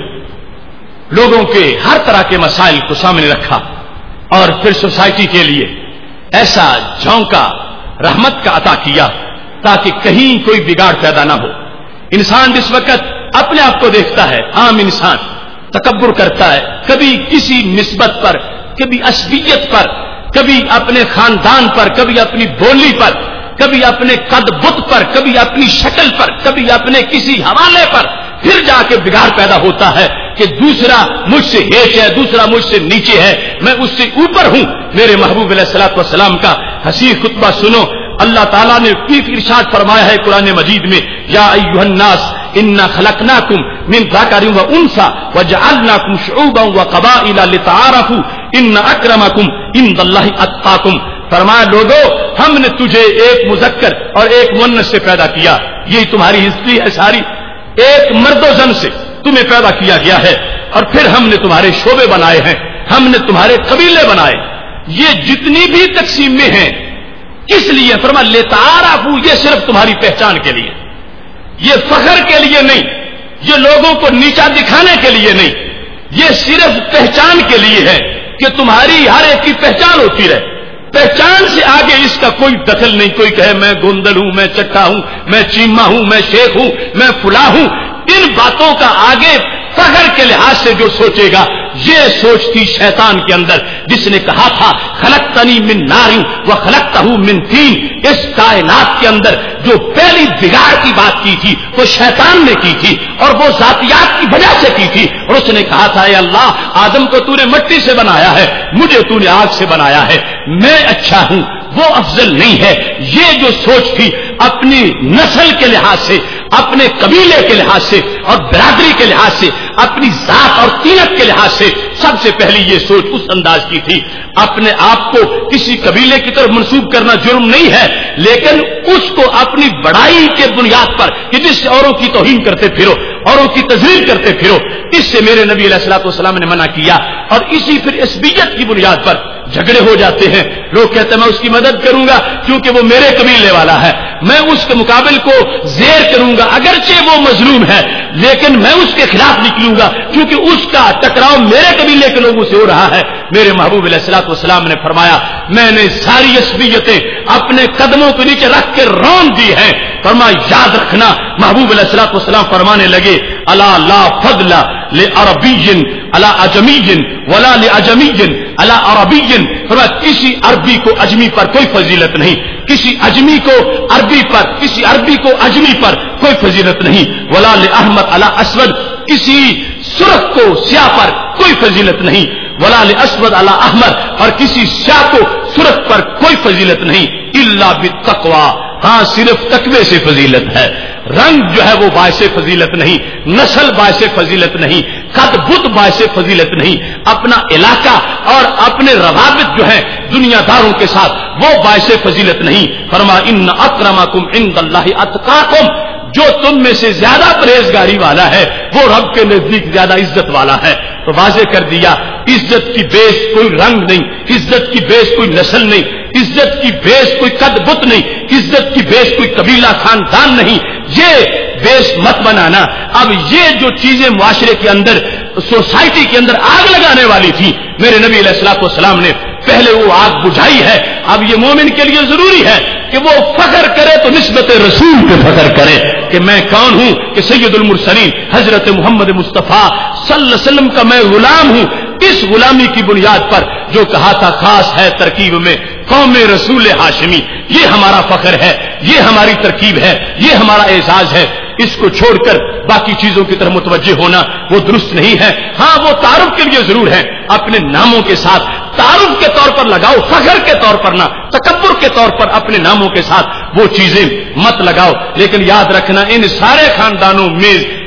لوگوں کے ہر طرح کے مسائل کو سامنے رکھا, اور پھر سوسائٹی کے لیے ایسا جھونکا رحمت کا عطا کیا تاکہ کہیں کوئی بگاڑ پیدا نہ ہو. انسان جس وقت اپنے آپ کو دیکھتا ہے, عام انسان تکبر کرتا ہے, کبھی کسی نسبت پر, کبھی عصبیت پر, کبھی اپنے خاندان پر, کبھی اپنی بولی پر, کبھی اپنے قد بت پر, کبھی اپنی شکل پر, کبھی اپنے کسی حوالے پر, پھر جا کے بگاڑ پیدا ہوتا ہے کہ دوسرا مجھ سے ہیچ ہے, دوسرا مجھ سے نیچے ہے, میں اس سے اوپر ہوں. میرے محبوب علیہ الصلوۃ والسلام کا حسین خطبہ سنو. اللہ تعالیٰ نے ارشاد فرمایا ہے قرآن مجید میں, یا ایھا الناس انا خلقناکم من ذکر و انثی وجعلناکم شعوبا وقبائل لتعارفوا ان اکرمکم عند اللہ اتقاکم. فرمایا لوگو ہم نے تجھے ایک مذکر اور ایک مؤنث سے پیدا کیا, یہی تمہاری ہسٹری ہے ساری, ایک مرد و زن سے تمہیں پیدا کیا گیا ہے, اور پھر ہم نے تمہارے شعبے بنائے ہیں, ہم نے تمہارے قبیلے بنائے. یہ جتنی بھی تقسیمیں ہیں کس لیے؟ فرمایا لتعارفوا, یہ صرف تمہاری پہچان کے لیے, یہ فخر کے لیے نہیں, یہ لوگوں کو نیچا دکھانے کے لیے نہیں, یہ صرف پہچان کے لیے ہے کہ تمہاری ہر ایک کی پہچان ہوتی رہے. پہچان سے آگے اس کا کوئی دخل نہیں. کوئی کہے میں گوندل ہوں, میں چٹا ہوں, میں چیما ہوں, میں شیخ ہوں, میں فلاں ہوں, ان باتوں کا آگے فخر کے لحاظ سے جو سوچے گا یہ سوچ تھی شیطان کے اندر, جس نے کہا تھا خلقتنی من نار و خلقتہ من طین. اس کائنات کے اندر جو پہلی بگاڑ کی بات کی تھی وہ شیطان نے کی تھی, اور وہ ذاتیات کی وجہ سے کی تھی. اور اس نے کہا تھا اے اللہ, آدم کو تو نے مٹی سے بنایا ہے, مجھے تو نے آگ سے بنایا ہے, میں اچھا ہوں, وہ افضل نہیں ہے. یہ جو سوچ تھی اپنی نسل کے لحاظ سے, اپنے قبیلے کے لحاظ سے, اور برادری کے لحاظ سے, اپنی ذات اور قیمت کے لحاظ سے سب سے پہلی یہ سوچ اس انداز کی تھی. اپنے آپ کو کسی قبیلے کی طرف منسوب کرنا جرم نہیں ہے, لیکن اس کو اپنی بڑائی کے بنیاد پر کہ جس سے اوروں کی توہین کرتے پھرو, اوروں کی تذلیل کرتے پھرو, اس سے میرے نبی علیہ الصلوۃ والسلام نے منع کیا. اور اسی پھر عصبیت کی بنیاد پر جھگڑے ہو جاتے ہیں. لوگ کہتے ہیں میں اس کی مدد کروں گا کیونکہ وہ میرے قبیلے والا ہے, میں اس کے مقابل کو زیر کروں گا اگرچہ وہ مظلوم ہے, لیکن میں اس کے خلاف نکلوں گا کیونکہ اس کا ٹکراؤ میرے قبیلے کے لوگوں سے ہو رہا ہے. میرے محبوب علیہ الصلوۃ والسلام نے فرمایا میں نے ساری عصبیتیں اپنے قدموں کے نیچے رکھ کے رون دی ہیں. فرمایا یاد رکھنا, محبوب علیہ الصلوۃ والسلام فرمانے لگے الا لا فضل لعربی علی اجمی ولا لعجمی علی عربی. فرمایا کسی عربی کو اجمی پر کوئی فضیلت نہیں, کسی اجمی کو عربی پر, کسی عربی کو اجمی پر کوئی فضیلت نہیں. ولا لاحمر علی اسود, کسی سرخ کو سیاہ پر کوئی فضیلت نہیں. ولا لاسود علی احمر, اور کسی سیاہ کو سرخ پر کوئی فضیلت نہیں. الا بالتقوی, ہاں صرف تقوی سے فضیلت ہے. رنگ جو ہے وہ باعث فضیلت نہیں, نسل باعث فضیلت نہیں, قد بت باعث فضیلت نہیں, اپنا علاقہ اور اپنے روابط جو ہیں دنیا داروں کے ساتھ وہ باعث فضیلت نہیں. فرما ان اکرمکم عند اللہ اتقاکم, جو تم میں سے زیادہ پرہیزگاری والا ہے وہ رب کے نزدیک زیادہ عزت والا ہے. تو واضح کر دیا عزت کی بیس کوئی رنگ نہیں, عزت کی بیس کوئی نسل نہیں, عزت کی بیس کوئی قد بت نہیں, عزت کی بیس کوئی قبیلہ خاندان نہیں. یہ بیس مت بنانا. اب یہ جو چیزیں معاشرے کے اندر, سوسائٹی کے اندر آگ لگانے والی تھی, میرے نبی علیہ الصلوۃ والسلام نے پہلے وہ آگ بجھائی ہے. اب یہ مومن کے لیے ضروری ہے کہ وہ فخر کرے تو نسبت رسول پہ فخر کرے کہ میں کون ہوں, کہ سید المرسلین حضرت محمد مصطفیٰ صلی اللہ علیہ وسلم کا میں غلام ہوں. اس غلامی کی بنیاد پر جو کہا تھا خاص ہے ترکیب میں قوم رسول ہاشمی, یہ ہمارا فخر ہے, یہ ہماری ترکیب ہے, یہ ہمارا اعزاز ہے. اس کو چھوڑ کر باقی چیزوں کی طرف متوجہ ہونا وہ درست نہیں ہے. ہاں وہ تعارف کے لیے ضرور ہے, اپنے ناموں کے ساتھ تعارف کے طور پر لگاؤ, فخر کے طور پر نہ, تکبر کے طور پر اپنے ناموں کے ساتھ وہ چیزیں مت لگاؤ. لیکن یاد رکھنا ان سارے خاندانوں میں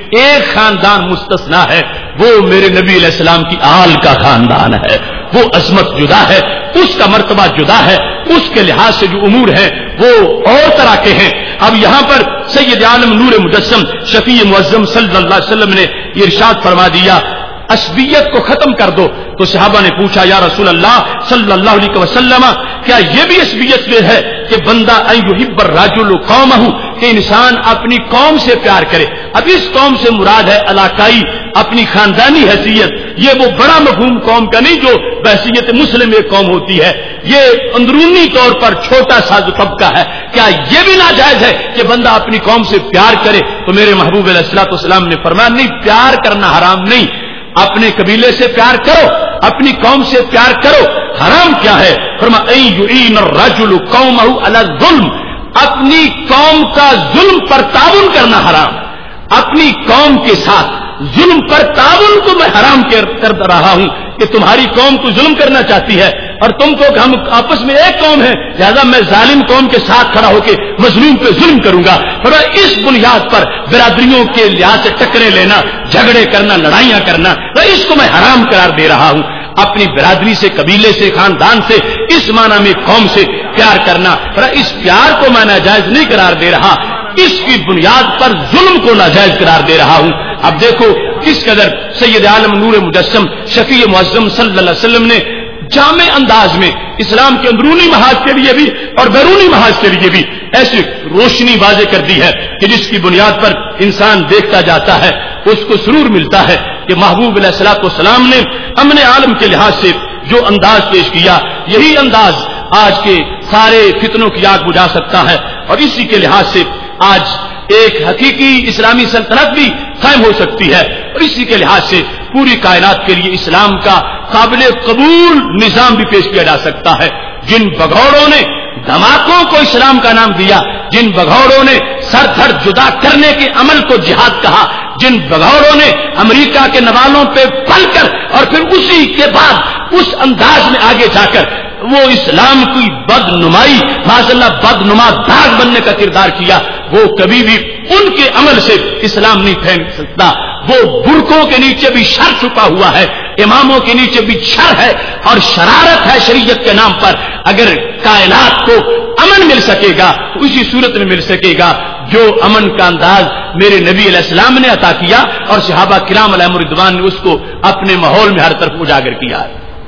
ایک خاندان مستثنا ہے، وہ میرے نبی علیہ السلام کی آل کا خاندان ہے. وہ عظمت جدا ہے، اس کا مرتبہ جدا ہے، اس کے لحاظ سے جو امور ہیں وہ اور طرح کے ہیں. اب یہاں پر سید عالم نور مجسم شفیع معظم صلی اللہ علیہ وسلم نے یہ ارشاد فرما دیا عصبیت کو ختم کر دو. تو صحابہ نے پوچھا یا رسول اللہ صلی اللہ علیہ وسلم کیا یہ بھی عصبیت میں ہے کہ بندہ ان یحب الرجل قومہ، کہ انسان اپنی قوم سے پیار کرے؟ اب اس قوم سے مراد ہے علاقائی اپنی خاندانی حیثیت، یہ وہ بڑا مفہوم قوم کا نہیں جو بحیثیت مسلم ایک قوم ہوتی ہے، یہ اندرونی طور پر چھوٹا سا طبقہ ہے. کیا یہ بھی ناجائز ہے کہ بندہ اپنی قوم سے پیار کرے؟ تو میرے محبوب علیہ الصلوۃ والسلام نے فرمایا نہیں، پیار کرنا حرام نہیں، اپنے قبیلے سے پیار کرو، اپنی قوم سے پیار کرو. حرام کیا ہے؟ فرمایا ان یعین الرجل قومہ علی الظلم، اپنی قوم کا ظلم پر تعاون کرنا حرام. اپنی قوم کے ساتھ ظلم پر تعاون کو میں حرام کر رہا ہوں کہ تمہاری قوم کو ظلم کرنا چاہتی ہے اور تم کو کہ ہم آپس میں ایک قوم ہے، لہذا میں ظالم قوم کے ساتھ کھڑا ہو کے مظلوم پہ ظلم کروں گا. اور اس بنیاد پر برادریوں کے لحاظ سے ٹکرے لینا، جھگڑے کرنا، لڑائیاں کرنا، اس کو میں حرام قرار دے رہا ہوں. اپنی برادری سے، قبیلے سے، خاندان سے، اس معنی میں قوم سے پیار کرنا، اور اس پیار کو میں ناجائز نہیں قرار دے رہا، اس کی بنیاد پر ظلم کو ناجائز قرار دے رہا ہوں. اب دیکھو کس قدر سید عالم نور مجسم شفیع معظم صلی اللہ علیہ وسلم نے جامع انداز میں اسلام کے اندرونی محاذ کے لیے بھی اور بیرونی محاذ کے لیے بھی ایسی روشنی واضح کر دی ہے کہ جس کی بنیاد پر انسان دیکھتا جاتا ہے، اس کو سرور ملتا ہے کہ محبوب علیہ الصلوۃ والسلام نے امن عالم کے لحاظ سے جو انداز پیش کیا، یہی انداز آج کے سارے فتنوں کی آگ بجھا سکتا ہے. اور اسی کے لحاظ سے آج ایک حقیقی اسلامی سلطنت بھی قائم ہو سکتی ہے، اور اسی کے لحاظ سے پوری کائنات کے لیے اسلام کا قابل قبول نظام بھی پیش کیا جا سکتا ہے. جن بگھوڑوں نے دھماکوں کو اسلام کا نام دیا، جن بگھوڑوں نے سر دھڑ جدا کرنے کے عمل کو جہاد کہا، جن بگھوڑوں نے امریکہ کے نوالوں پہ پل کر اور پھر اسی کے بعد اس انداز میں آگے جا کر وہ اسلام کی بدنمائی، معاذ اللہ بدنما داغ بننے کا کردار کیا، وہ کبھی بھی ان کے عمل سے اسلام نہیں پھیل سکتا. وہ برقوں کے نیچے بھی شر چھپا ہوا ہے، اماموں کے نیچے بھی شر ہے اور شرارت ہے شریعت کے نام پر. اگر کائنات کو امن مل سکے گا تو اسی صورت میں مل سکے گا جو امن کا انداز میرے نبی علیہ السلام نے عطا کیا اور صحابہ کرام علیہم رضوان نے اس کو اپنے ماحول میں ہر طرف اجاگر کیا.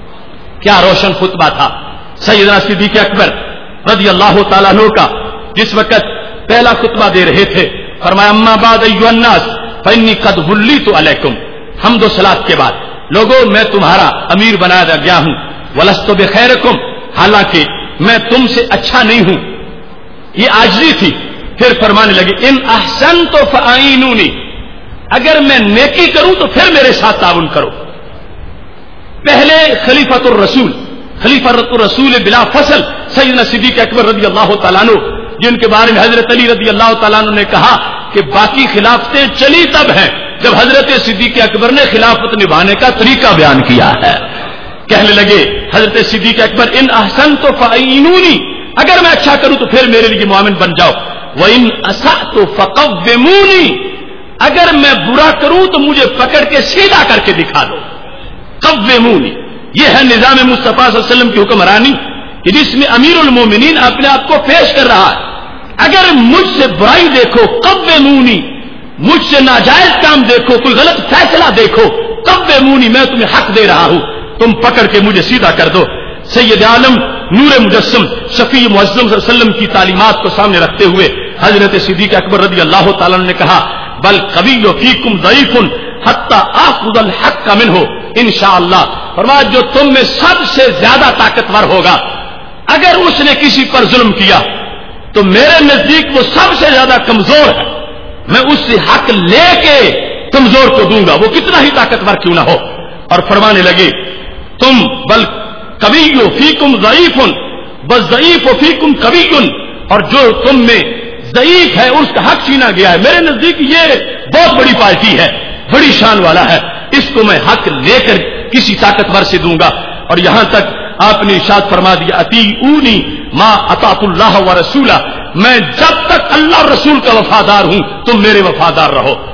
کیا روشن خطبہ تھا سیدنا صدیق اکبر رضی اللہ تعالیٰ عنہ کا، جس وقت پہلا خطبہ دے رہے تھے. فرمایا اما بعد ایھا الناس فانی قد ولیت علیکم، حمد و صلات کے بعد لوگوں میں تمہارا امیر بنایا گیا ہوں. ولست بخیرکم، حالانکہ میں تم سے اچھا نہیں ہوں. یہ عاجزی تھی. پھر فرمانے لگے ان احسنت فاعینونی، اگر میں نیکی کروں تو پھر میرے ساتھ تعاون کرو. پہلے خلیفۃ الرسول بلا فصل سیدنا صدیق اکبر رضی اللہ تعالیٰ عنہ، جن کے بارے میں حضرت علی رضی اللہ تعالیٰ عنہ نے کہا کہ باقی خلافتیں چلی تب ہیں جب حضرت صدیق اکبر نے خلافت نبھانے کا طریقہ بیان کیا ہے. کہنے لگے حضرت صدیق اکبر ان احسنت فاعینونی، اگر میں اچھا کروں تو پھر میرے لیے معاون بن جاؤ. وان اسأت فقومونی، اگر میں برا کروں تو مجھے پکڑ کے سیدھا کر کے دکھا دو. قومونی، یہ ہے نظام مصطفیٰ صلی اللہ علیہ وسلم کی حکمرانی کہ جس میں امیر المومنین اپنے آپ کو پیش کر رہا ہے. اگر مجھ سے برائی دیکھو قومونی، مجھ سے ناجائز کام دیکھو، کوئی غلط فیصلہ دیکھو، قومونی، میں تمہیں حق دے رہا ہوں، تم پکڑ کے مجھے سیدھا کر دو. سید عالم نور مجسم شفیع معظم صلی اللہ علیہ وسلم کی تعلیمات کو سامنے رکھتے ہوئے حضرت صدیق اکبر رضی اللہ تعالیٰ نے کہا بل قوی فیکم ضعیف حتی آخذ الحق منہ انشاءاللہ. فرمایا جو تم میں سب سے زیادہ طاقتور ہوگا اگر اس نے کسی پر ظلم کیا تو میرے نزدیک وہ سب سے زیادہ کمزور ہے، میں اس سے حق لے کے کمزور کو دوں گا، وہ کتنا ہی طاقتور کیوں نہ ہو. اور فرمانے لگے تم بل قوی فیکم ضعیف بس ضعیف فیکم قوی، اور جو تم میں ضعیف ہے اس کا حق چھینا گیا ہے. میرے نزدیک یہ بہت بڑی پارٹی ہے، بڑی شان والا ہے، اس کو میں حق لے کر کسی طاقتور سے دوں گا. اور یہاں تک آپ نے ارشاد فرما دیا اطیعونی ما اطاعت اللہ ورسولہ، میں جب تک اللہ رسول کا وفادار ہوں تم میرے وفادار رہو.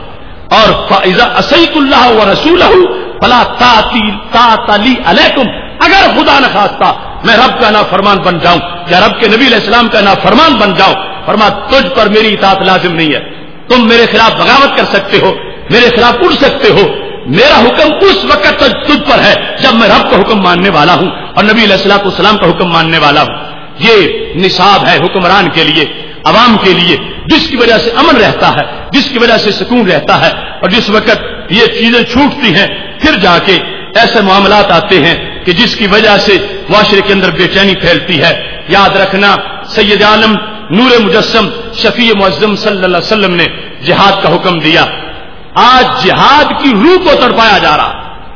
اور فَإِذَا أَسَيْتُ اللَّهَ وَرَسُولَهُ فَلَا طَاعَةَ لِي عَلَيْكُمْ، اگر خدا نہ خواستہ میں رب کا نافرمان بن جاؤں یا رب کے نبی علیہ السلام کا نافرمان بن جاؤں، فرما تجھ پر میری اطاعت لازم نہیں ہے، تم میرے خلاف بغاوت کر سکتے ہو، میرے خلاف اڑ سکتے ہو، میرا حکم اس وقت تجھ پر ہے جب میں رب کا حکم ماننے والا ہوں اور نبی علیہ الصلوۃ والسلام کا حکم ماننے والا ہوں۔ یہ نصاب ہے حکمران کے لیے، عوام کے لیے، جس کی وجہ سے امن رہتا ہے، جس کی وجہ سے سکون رہتا ہے، اور جس وقت یہ چیزیں چھوٹتی ہیں پھر جا کے ایسے معاملات آتے ہیں کہ جس کی وجہ سے معاشرے کے اندر بے چینی پھیلتی ہے۔ یاد رکھنا سید عالم نور مجسم شفیع معظم صلی اللہ علیہ وسلم نے جہاد کا حکم دیا۔ آج جہاد کی روح کو تڑپایا جا رہا،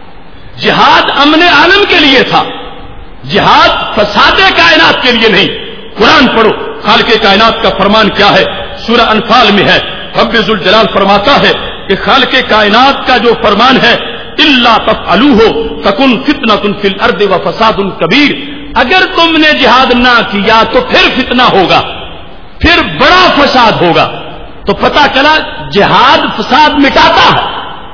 جہاد امن عالم کے لیے تھا، جہاد فساد کائنات کے لیے نہیں۔ قرآن پڑھو، خالق کائنات کا فرمان کیا ہے؟ سورہ انفال میں ہے، رب ذوالجلال فرماتا ہے کہ خالق کائنات کا جو فرمان ہے الا تفعلوہ تکن فتنۃ فی الارض وفساد کبیر، اگر تم نے جہاد نہ کیا تو پھر فتنہ ہوگا، پھر بڑا فساد ہوگا۔ تو پتہ چلا جہاد فساد مٹاتا ہے،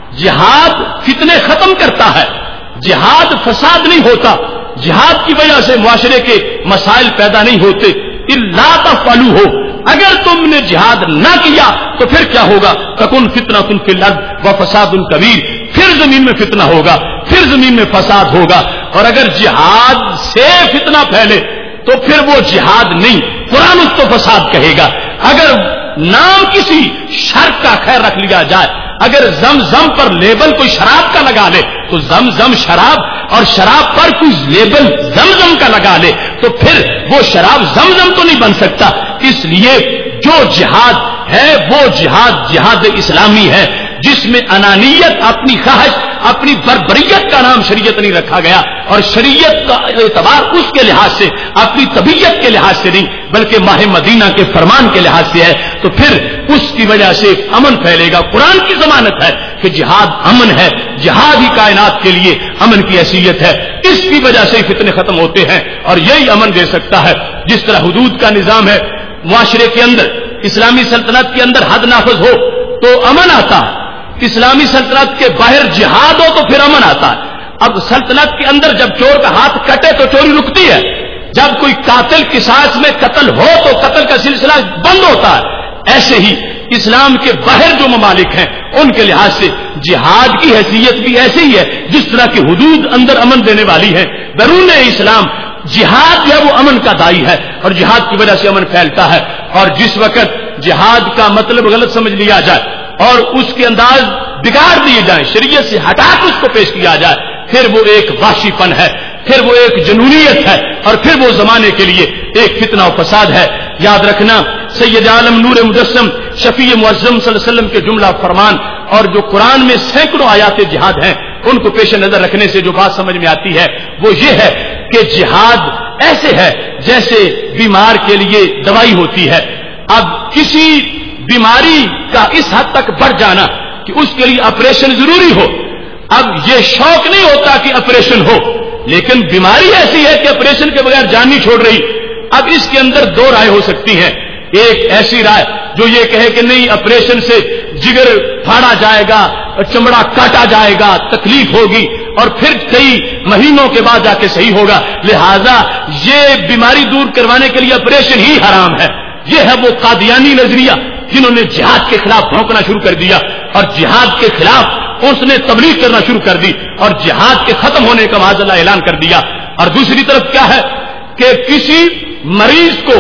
جہاد فتنے ختم کرتا ہے، جہاد فساد نہیں ہوتا، جہاد کی وجہ سے معاشرے کے مسائل پیدا نہیں ہوتے۔ الا تفعلوہ، اگر تم نے جہاد نہ کیا تو پھر کیا ہوگا؟ تکن فتنۃ فی الارض وفساد کبیر، پھر زمین میں فتنہ ہوگا، پھر زمین میں فساد ہوگا۔ اور اگر جہاد سے فتنہ پھیلے تو پھر وہ جہاد نہیں، قرآن اس کو فساد کہے گا۔ اگر نام کسی شر کا خیر رکھ لیا جائے، اگر زمزم پر لیبل کوئی شراب کا لگا لے تو زمزم شراب، اور شراب پر کوئی لیبل زمزم کا لگا لے تو پھر وہ شراب زمزم تو نہیں بن سکتا۔ اس لیے جو جہاد ہے وہ جہاد اسلامی ہے، جس میں انانیت، اپنی خواہش، اپنی بربریت کا نام شریعت نہیں رکھا گیا، اور شریعت کا اعتبار اس کے لحاظ سے، اپنی طبیعت کے لحاظ سے نہیں بلکہ ماہ مدینہ کے فرمان کے لحاظ سے ہے، تو پھر اس کی وجہ سے امن پھیلے گا۔ قرآن کی ضمانت ہے کہ جہاد امن ہے، جہاد ہی کائنات کے لیے امن کی حیثیت ہے، اس کی وجہ سے فتنے ختم ہوتے ہیں، اور یہی امن دے سکتا ہے۔ جس طرح حدود کا نظام ہے معاشرے کے اندر، اسلامی سلطنت کے اندر حد نافذ ہو تو امن آتا ہے، اسلامی سلطنت کے باہر جہاد ہو تو پھر امن آتا ہے۔ اب سلطنت کے اندر جب چور کا ہاتھ کٹے تو چوری رکتی ہے، جب کوئی قاتل قصاص میں قتل ہو تو قتل کا سلسلہ بند ہوتا ہے۔ ایسے ہی اسلام کے باہر جو ممالک ہیں ان کے لحاظ سے جہاد کی حیثیت بھی ایسی ہی ہے، جس طرح کی حدود اندر امن دینے والی ہے، بیرون اسلام جہاد جو ہے وہ امن کا دائی ہے، اور جہاد کی وجہ سے امن پھیلتا ہے۔ اور جس وقت جہاد کا مطلب غلط سمجھ لیا جائے اور اس کے انداز بگاڑ دیے جائیں، شریعت سے ہٹا کے اس کو پیش کیا جائے، پھر وہ ایک وحشی پن ہے، پھر وہ ایک جنونیت ہے، اور پھر وہ زمانے کے لیے ایک فتنہ و فساد ہے۔ یاد رکھنا سید عالم نور مجسم شفیع معظم صلی اللہ علیہ وسلم کے جملہ فرمان اور جو قرآن میں سینکڑوں آیات جہاد ہیں ان کو پیش نظر رکھنے سے جو بات سمجھ میں آتی ہے وہ یہ ہے کہ جہاد ایسے ہے جیسے بیمار کے لیے دوائی ہوتی ہے۔ اب کسی بیماری کا اس حد تک بڑھ جانا کہ اس کے لیے آپریشن ضروری ہو، اب یہ شوق نہیں ہوتا کہ آپریشن ہو، لیکن بیماری ایسی ہے کہ آپریشن کے بغیر جان نہیں چھوڑ رہی۔ اب اس کے اندر دو رائے ہو سکتی ہیں، ایک ایسی رائے جو یہ کہے کہ نہیں آپریشن سے جگر پھاڑا جائے گا، چمڑا کاٹا جائے گا، تکلیف ہوگی اور پھر کئی مہینوں کے بعد جا کے صحیح ہوگا، لہذا یہ بیماری دور کروانے کے لیے آپریشن ہی حرام ہے۔ یہ ہے وہ قادیانی نظریہ جنہوں نے جہاد کے خلاف بھونکنا شروع کر دیا اور جہاد کے خلاف اس نے تبلیغ کرنا شروع کر دی اور جہاد کے ختم ہونے کا معاذ اللہ اعلان کر دیا۔ اور دوسری طرف کیا ہے کہ کسی مریض کو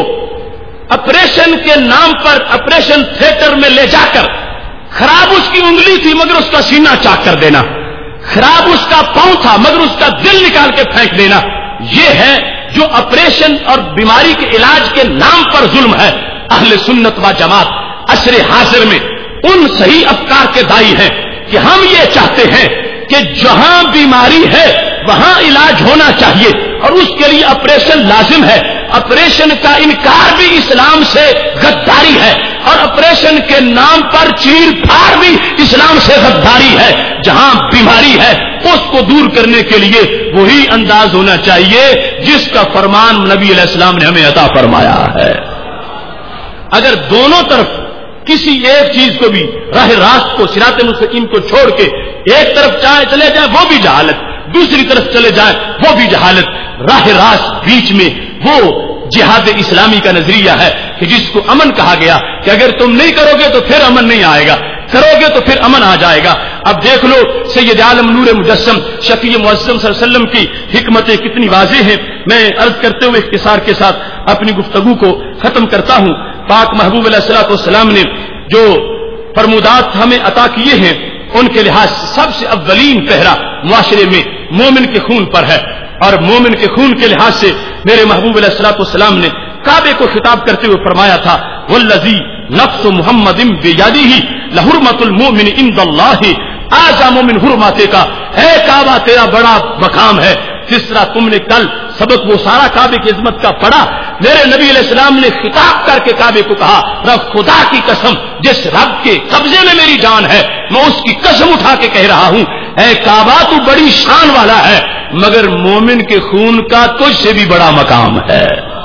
آپریشن کے نام پر آپریشن تھیٹر میں لے جا کر، خراب اس کی انگلی تھی مگر اس کا سینہ چاک کر دینا، خراب اس کا پاؤں تھا مگر اس کا دل نکال کے پھینک دینا، یہ ہے جو آپریشن اور بیماری کے علاج کے نام پر ظلم ہے۔ اہل سنت و جماعت عصر حاضر میں ان صحیح افکار کے دائی ہیں کہ ہم یہ چاہتے ہیں کہ جہاں بیماری ہے وہاں علاج ہونا چاہیے اور اس کے لیے آپریشن لازم ہے۔ آپریشن کا انکار بھی اسلام سے غداری ہے اور آپریشن کے نام پر چیر پھاڑ بھی اسلام سے غداری ہے۔ جہاں بیماری ہے اس کو دور کرنے کے لیے وہی انداز ہونا چاہیے جس کا فرمان نبی علیہ السلام نے ہمیں عطا فرمایا ہے۔ اگر دونوں طرف کسی ایک چیز کو بھی راہ راست کو صراط مستقیم کو چھوڑ کے ایک طرف چلے جائیں وہ بھی جہالت، دوسری طرف چلے جائیں وہ بھی جہالت، راہ راست بیچ میں وہ جہاد اسلامی کا نظریہ ہے کہ جس کو امن کہا گیا کہ اگر تم نہیں کرو گے تو پھر امن نہیں آئے گا، کرو گے تو پھر امن آ جائے گا۔ اب دیکھ لو سید عالم نور مجسم شفیع معظم صلی اللہ علیہ وسلم کی حکمتیں کتنی واضح ہیں۔ میں عرض کرتے ہوئے اختصار کے ساتھ اپنی گفتگو کو ختم کرتا ہوں۔ پاک محبوب علیہ الصلوۃ والسلام نے جو فرمودات ہمیں عطا کیے ہیں ان کے لحاظ سے سب سے اولین پہرا معاشرے میں مومن کے خون پر ہے، اور مومن کے خون کے لحاظ سے میرے محبوب علیہ الصلوۃ والسلام نے کعبے کو خطاب کرتے ہوئے فرمایا تھا والذی نفس محمد بیدہ لحرمت المؤمن عند اللہ اعظم من حرمت کا، اے کعبہ تیرا بڑا مقام ہے۔ جس طرح تم نے کل سبق وہ سارا کعبے کی عظمت کا پڑھا، میرے نبی علیہ السلام نے خطاب کر کے کعبے کو کہا رب خدا کی قسم جس رب کے قبضے میں میری جان ہے میں اس کی قسم اٹھا کے کہہ رہا ہوں اے کعبہ تو بڑی شان والا ہے، مگر مومن کے خون کا تجھ سے بھی بڑا مقام ہے۔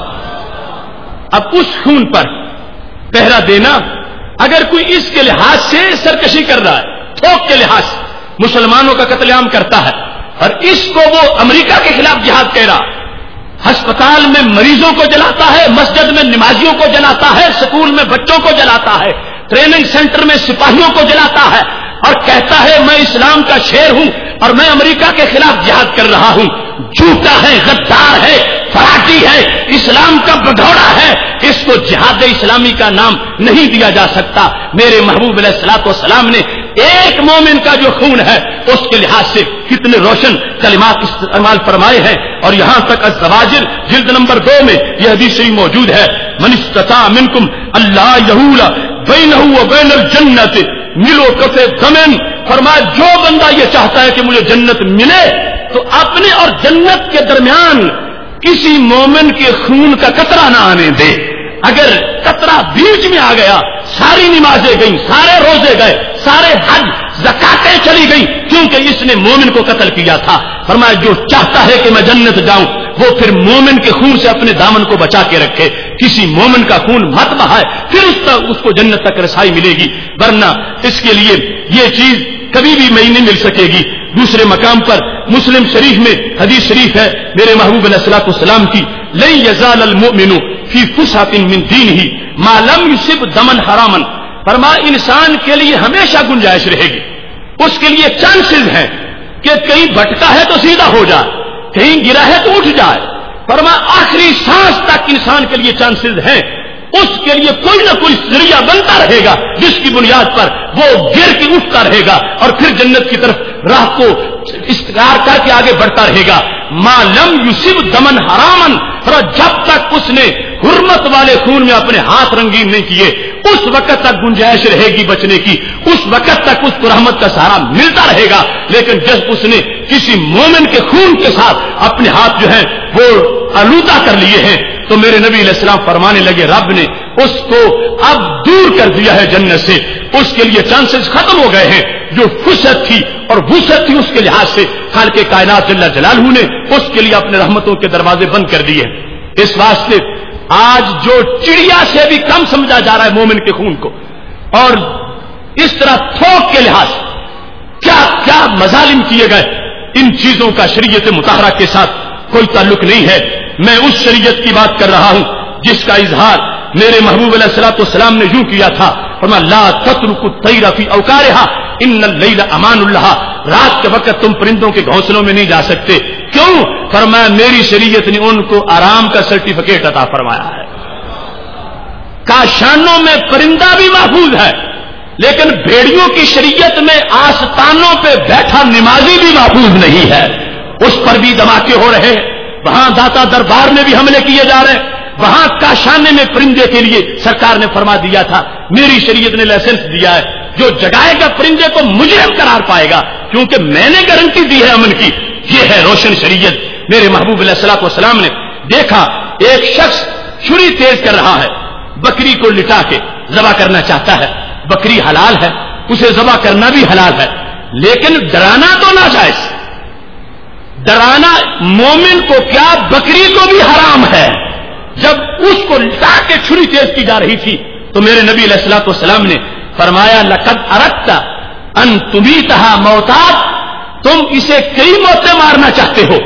اب اس خون پر پہرا دینا، اگر کوئی اس کے لحاظ سے سرکشی کر رہا ہے، تھوک کے لحاظ سے مسلمانوں کا قتل عام کرتا ہے اور اس کو وہ امریکہ کے خلاف جہاد کہہ رہا، ہسپتال میں مریضوں کو جلاتا ہے، مسجد میں نمازیوں کو جلاتا ہے، اسکول میں بچوں کو جلاتا ہے، ٹریننگ سینٹر میں سپاہیوں کو جلاتا ہے اور کہتا ہے میں اسلام کا شیر ہوں اور میں امریکہ کے خلاف جہاد کر رہا ہوں، جھوٹا ہے، غدار ہے، فراٹی ہے، اسلام کا بگھوڑا ہے، اس کو جہاد اسلامی کا نام نہیں دیا جا سکتا۔ میرے محبوب علیہ الصلوۃ والسلام نے ایک مومن کا جو خون ہے اس کے لحاظ سے کتنے روشن کلمات استعمال فرمائے ہیں، اور یہاں تک الزواجر جلد نمبر 2 میں یہ حدیث ہی موجود ہے من استطاع منکم اللہ یحول بینہ وبین الجنت ملو کفے دمن، فرمایا جو بندہ یہ چاہتا ہے کہ مجھے جنت ملے تو اپنے اور جنت کے درمیان کسی مومن کے خون کا قطرہ نہ آنے دے۔ اگر قطرہ بیچ میں آ گیا ساری نمازیں گئیں، سارے روزے گئے، سارے حج زکاتیں چلی گئیں، کیونکہ اس نے مومن کو قتل کیا تھا۔ فرمایا جو چاہتا ہے کہ میں جنت جاؤں وہ پھر مومن کے خون سے اپنے دامن کو بچا کے رکھے، کسی مومن کا خون مت بہائے، پھر اس کو جنت تک رسائی ملے گی، ورنہ اس کے لیے یہ چیز کبھی بھی نہیں مل سکے گی۔ دوسرے مقام پر مسلم شریف میں حدیث شریف ہے میرے محبوب علیہ الصلوۃ والسلام کی لن یزال المؤمن فی فسحۃ من دینہ ما لم یصب دما حراما، فرمایا انسان کے لیے ہمیشہ گنجائش رہے گی، اس کے لیے چانسز ہیں کہ کہیں بھٹکا ہے تو سیدھا ہو جائے، کہیں گرا ہے تو اٹھ جائے، فرمایا آخری سانس تک انسان کے لیے چانسز ہیں، اس کے لیے کوئی نہ کوئی ذریعہ بنتا رہے گا جس کی بنیاد پر وہ گر کے اٹھتا رہے گا اور پھر جنت کی طرف راہ کو استقرار کر کے آگے بڑھتا رہے گا۔ ما لم یصب دمن حرامن، اور جب تک اس نے حرمت والے خون میں اپنے ہاتھ رنگین نہیں کیے اس وقت تک گنجائش رہے گی بچنے کی، اس وقت تک اس کو رحمت کا سہارا ملتا رہے گا۔ لیکن جب اس نے کسی مومن کے خون کے ساتھ اپنے ہاتھ جو ہیں وہ آلودہ کر لیے ہیں تو میرے نبی علیہ السلام فرمانے لگے رب نے اس کو اب دور کر دیا ہے جنت سے، اس کے لیے چانسز ختم ہو گئے ہیں، جو فرصت تھی اور وسعت تھی اس کے لحاظ سے خالق کائنات جل جلالہ نے اس کے لیے اپنے رحمتوں کے دروازے بند کر دیے۔ اس واسطے آج جو چڑیا سے بھی کم سمجھا جا رہا ہے مومن کے خون کو، اور اس طرح تھوک کے لحاظ کیا کیا مظالم کیے گئے، ان چیزوں کا شریعت مطہرہ کے ساتھ کوئی تعلق نہیں ہے۔ میں اس شریعت کی بات کر رہا ہوں جس کا اظہار میرے محبوب علیہ الصلوۃ والسلام نے یوں کیا تھا، فرمایا لا تترکوا الطیر فی اوکارہا ان اللیل امان لہا، رات کے وقت تم پرندوں کے گھونسلوں میں نہیں جا سکتے، کیوں؟ فرمایا میری شریعت نے ان کو آرام کا سرٹیفکیٹ عطا فرمایا ہے۔ کاشانوں میں پرندہ بھی محفوظ ہے لیکن بھیڑیوں کی شریعت میں آستانوں پہ بیٹھا نمازی بھی محفوظ نہیں ہے، اس پر بھی دھماکے ہو رہے ہیں، وہاں داتا دربار میں بھی حملے کیے جا رہے ہیں، وہاں کاشانے میں پرندے کے لیے سرکار نے فرما دیا تھا میری شریعت نے لائسنس دیا ہے، جو جگائے گا پرندے کو مجرم قرار پائے گا کیونکہ میں نے گارنٹی دی ہے امن کی۔ یہ ہے روشن شریعت۔ میرے محبوب علیہ الصلوۃ والسلام نے دیکھا ایک شخص چھری تیز کر رہا ہے، بکری کو لٹا کے ذبح کرنا چاہتا ہے، بکری حلال ہے، اسے ذبح کرنا بھی حلال ہے، لیکن ڈرانا تو ناجائز، ڈرانا مومن کو کیا بکری کو بھی حرام ہے۔ جب اس کو لٹا کے چھری تیز کی جا رہی تھی تو میرے نبی علیہ الصلوۃ والسلام نے فرمایا لقد اردت ان تمیتها موتات، تم اسے کئی موتیں مارنا چاہتے ہو،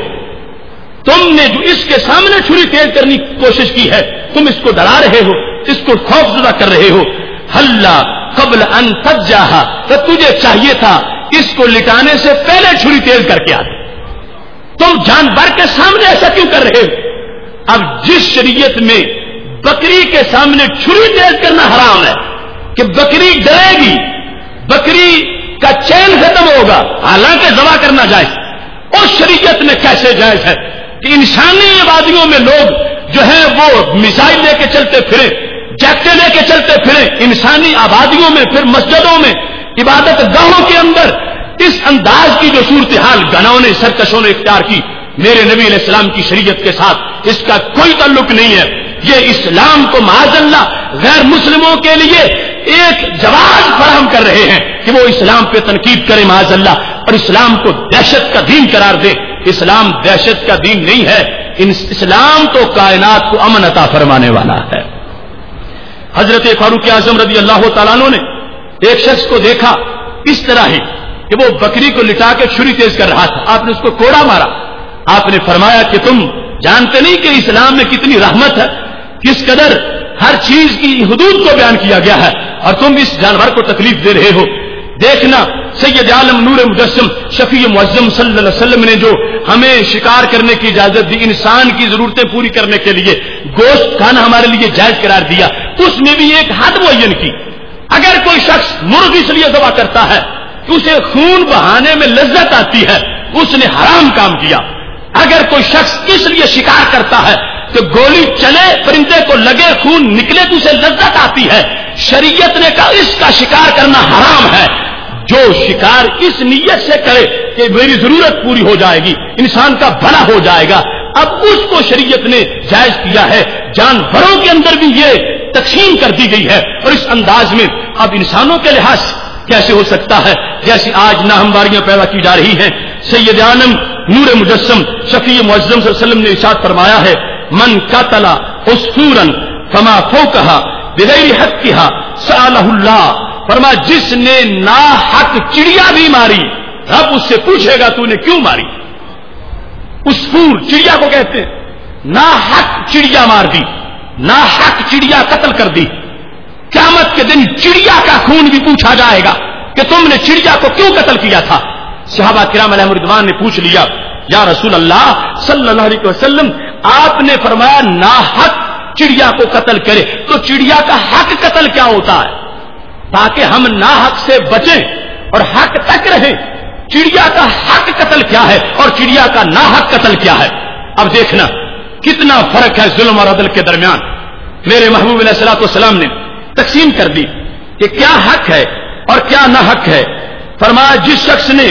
تم نے جو اس کے سامنے چھری تیز کرنے کی کوشش کی ہے، تم اس کو ڈرا رہے ہو، اس کو خوف زدہ کر رہے ہو، حلا قبل ان تجاہا، تو تجھے چاہیے تھا اس کو لٹانے سے پہلے چھری تیز کر کے آتے، تم جانور کے سامنے ایسا کیوں کر رہے ہو؟ اب جس شریعت میں بکری کے سامنے چھری تیز کرنا حرام ہے کہ بکری ڈرے گی، بکری کا چین ختم ہوگا، حالانکہ ذبح کرنا جائز، اس شریعت میں کیسے جائز ہے کہ انسانی آبادیوں میں لوگ جو ہے وہ میزائل لے کے چلتے پھرے، جیکٹیں لے کے چلتے پھرے، انسانی آبادیوں میں، پھر مسجدوں میں، عبادت گاہوں کے اندر اس انداز کی جو صورتحال گناؤں نے، سرکشوں نے اختیار کی، میرے نبی علیہ السلام کی شریعت کے ساتھ اس کا کوئی تعلق نہیں ہے۔ یہ اسلام کو معاذ اللہ غیر مسلموں کے لیے ایک جواز فراہم کر رہے ہیں کہ وہ اسلام پہ تنقید کرے معاذ اللہ، اور اسلام کو دہشت کا دین قرار دے۔ اسلام دہشت کا دین نہیں ہے، اسلام تو کائنات کو امن عطا فرمانے والا ہے۔ حضرت فاروق اعظم رضی اللہ تعالیٰ عنہ نے ایک شخص کو دیکھا اس طرح ہی کہ وہ بکری کو لٹا کے چھری تیز کر رہا تھا، آپ نے اس کو کوڑا مارا، آپ نے فرمایا کہ تم جانتے نہیں کہ اسلام میں کتنی رحمت ہے، کس قدر ہر چیز کی حدود کو بیان کیا گیا ہے، اور تم اس جانور کو تکلیف دے رہے ہو۔ دیکھنا سید عالم نور مجسم شفیع معظم صلی اللہ علیہ وسلم نے جو ہمیں شکار کرنے کی اجازت دی، انسان کی ضرورتیں پوری کرنے کے لیے گوشت کھانا ہمارے لیے جائز قرار دیا، اس میں بھی ایک حد معین کی۔ اگر کوئی شخص مرغ اس لیے ذبح کرتا ہے کہ اسے خون بہانے میں لذت آتی ہے، اس نے حرام کام کیا۔ اگر کوئی شخص اس لیے شکار کرتا ہے کہ گولی چلے، پرندے کو لگے، خون نکلے تو اسے لذت آتی ہے، شریعت نے کہا اس کا شکار کرنا حرام ہے۔ جو شکار اس نیت سے کرے کہ میری ضرورت پوری ہو جائے گی، انسان کا بھلا ہو جائے گا، اب اس کو شریعت نے جائز کیا ہے۔ جانوروں کے اندر بھی یہ تقسیم کر دی گئی ہے، اور اس انداز میں اب انسانوں کے لحاظ کیسے ہو سکتا ہے جیسی آج ناہمواریاں پیدا کی جا رہی ہیں۔ سید عالم نور مجسم شفیع معظم صلی اللہ علیہ وسلم نے ارشاد فرمایا ہے من قتل عصفورا فما فوقها بغیر حقها سألہ اللہ، فرمایا جس نے ناحق چڑیا بھی ماری، رب اس سے پوچھے گا تو نے کیوں ماری۔ عصفور چڑیا کو کہتے ہیں، ناحق چڑیا مار دی، ناحق چڑیا قتل کر دی، قیامت کے دن چڑیا کا خون بھی پوچھا جائے گا کہ تم نے چڑیا کو کیوں قتل کیا تھا۔ صحابہ کرام علیہم رضوان نے پوچھ لیا یا رسول اللہ صلی اللہ علیہ وسلم، آپ نے فرمایا ناحق چڑیا کو قتل کرے، تو چڑیا کا حق قتل کیا ہوتا ہے تاکہ ہم ناحق سے بچیں اور حق تک رہیں؟ چڑیا کا حق قتل کیا ہے اور چڑیا کا ناحق قتل کیا ہے؟ اب دیکھنا کتنا فرق ہے ظلم اور عدل کے درمیان۔ میرے محبوب علیہ الصلوۃ والسلام نے تقسیم کر دی کہ کیا حق ہے اور کیا ناحق ہے۔ فرمایا جس شخص نے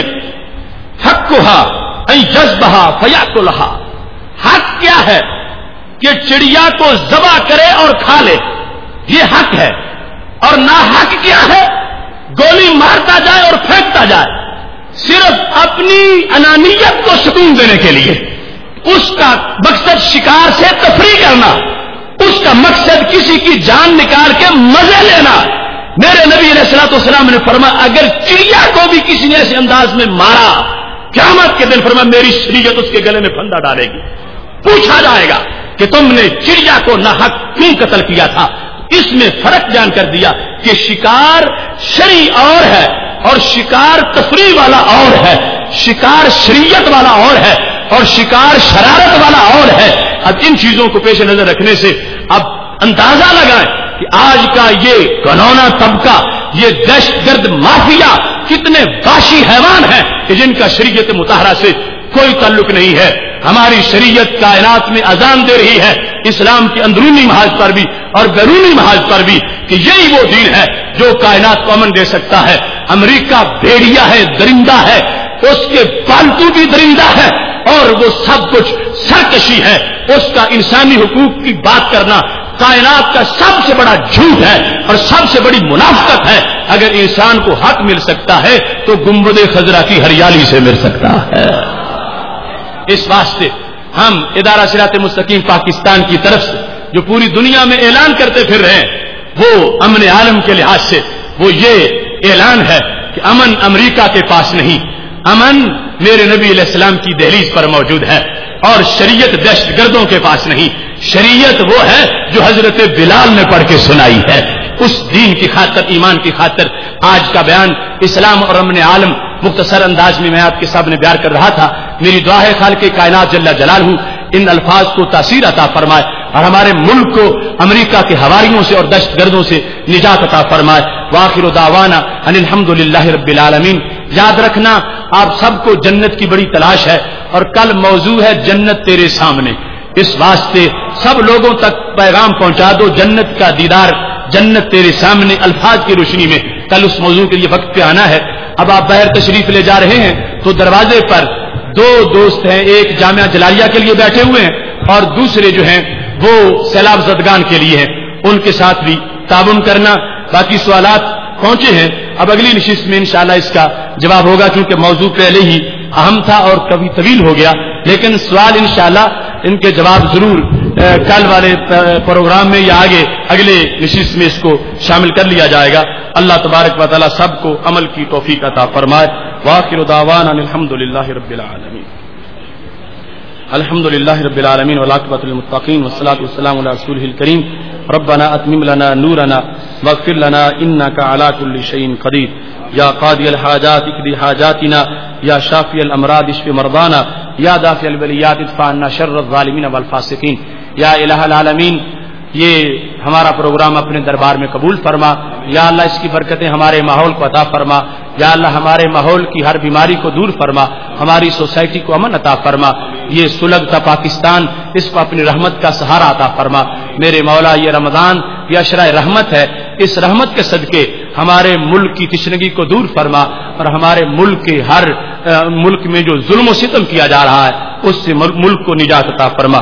حقھا ان یذبح فیاکلھا، حق کیا ہے کہ چڑیا کو ذبح کرے اور کھا لے، یہ حق ہے، اور ناحق کیا ہے گولی مارتا جائے اور پھینکتا جائے صرف اپنی انانیت کو سکون دینے کے لیے۔ اس کا مقصد شکار سے تفریح کرنا، اس کا مقصد کسی کی جان نکال کے مزے لینا۔ میرے نبی علیہ الصلوۃ والسلام نے فرمایا اگر چڑیا کو بھی کسی نے ایسے انداز میں مارا، قیامت کے دن فرمایا میری شریعت اس کے گلے میں پھندا ڈالے گی، پوچھا جائے گا کہ تم نے چڑیا کو ناحق کیوں قتل کیا تھا۔ اس میں فرق بیان کر دیا کہ شکار شرعی اور ہے اور شکار تفریح والا اور ہے، شکار شریعت والا اور ہے اور شکار شرارت والا اور ہے۔ اب ان چیزوں کو پیش نظر رکھنے سے اب اندازہ لگائیں کہ آج کا یہ گنونا طبقہ، یہ دہشت گرد مافیا کتنے وحشی حیوان ہیں کہ جن کا شریعت مطہرہ سے کوئی تعلق نہیں ہے۔ ہماری شریعت کائنات میں اذان دے رہی ہے، اسلام کے اندرونی محاذ پر بھی اور بیرونی محاذ پر بھی، کہ یہی وہ دین ہے جو کائنات کو امن دے سکتا ہے۔ امریکہ بھیڑیا ہے، درندہ ہے، اس کے پالتو بھی درندہ ہے، اور وہ سب کچھ سرکشی ہے۔ اس کا انسانی حقوق کی بات کرنا کائنات کا سب سے بڑا جھوٹ ہے اور سب سے بڑی منافقت ہے۔ اگر انسان کو حق مل سکتا ہے تو گنبد خضرا کی ہریالی سے مل سکتا ہے۔ اس واسطے ہم ادارہ صراط مستقیم پاکستان کی طرف سے جو پوری دنیا میں اعلان کرتے پھر رہے ہیں، وہ امن عالم کے لحاظ سے وہ یہ اعلان ہے کہ امن امریکہ کے پاس نہیں، امن میرے نبی علیہ السلام کی دہلیز پر موجود ہے، اور شریعت دہشت گردوں کے پاس نہیں، شریعت وہ ہے جو حضرت بلال نے پڑھ کے سنائی ہے۔ اس دین کی خاطر، ایمان کی خاطر آج کا بیان اسلام اور امن عالم مختصر انداز میں آپ کے سامنے بیان کر رہا تھا۔ میری دعا ہے خالق کائنات جل جلالہ ان الفاظ کو تاثیر عطا فرمائے اور ہمارے ملک کو امریکہ کے حواریوں سے اور دہشت گردوں سے نجات عطا فرمائے۔ وآخر دعوانا ان الحمدللہ رب العالمین۔ یاد رکھنا آپ سب کو جنت کی بڑی تلاش ہے، اور کل موضوع ہے جنت تیرے سامنے۔ اس واسطے سب لوگوں تک پیغام پہنچا دو، جنت کا دیدار، جنت تیرے سامنے الفاظ کی روشنی میں کل اس موضوع کے لیے وقت پہ آنا ہے۔ اب آپ باہر تشریف لے جا رہے ہیں تو دروازے پر دو دوست ہیں، ایک جامعہ جلالیہ کے لیے بیٹھے ہوئے ہیں اور دوسرے جو ہیں وہ سیلاب زدگان کے لیے ہیں، ان کے ساتھ بھی تعاون کرنا۔ باقی سوالات پہنچے ہیں، اب اگلی نشست میں انشاءاللہ اس کا جواب ہوگا، کیونکہ موضوع پہلے ہی اہم تھا اور کبھی طویل ہو گیا، لیکن سوال انشاءاللہ ان کے جواب ضرور کل والے پروگرام میں یا آگے اگلے نشست میں اس کو شامل کر لیا جائے گا۔ اللہ تبارک و تعالی سب کو عمل کی توفیق عطا فرمائے۔ وآخر دعوانا الحمدللہ رب العالمین۔ الحمد للہ رب العالمین والعاقبۃ للمتقین والصلاۃ والسلام علی رسولہ الکریم۔ ربنا اتمم لنا نورنا واغفر لنا انک علی کل شیء قدیر۔ یا قاضی الحاجات اقض حاجاتنا، یا شافی الامراض اشف مرضانا، یا دافع البلیات ادفع عنا شر الظالمین والفاسقین۔ یا الہ العالمین، یہ ہمارا پروگرام اپنے دربار میں قبول فرما۔ یا اللہ اس کی برکتیں ہمارے ماحول کو عطا فرما۔ یا اللہ ہمارے ماحول کی ہر بیماری کو دور فرما، ہماری سوسائٹی کو امن عطا فرما۔ یہ سلگتا پاکستان، اس کو اپنی رحمت کا سہارا عطا فرما۔ میرے مولا یہ رمضان یہ اشرہ رحمت ہے، اس رحمت کے صدقے ہمارے ملک کی تشنگی کو دور فرما، اور ہمارے ملک کے ہر ملک میں جو ظلم و ستم کیا جا رہا ہے اس سے ملک کو نجات عطا فرما۔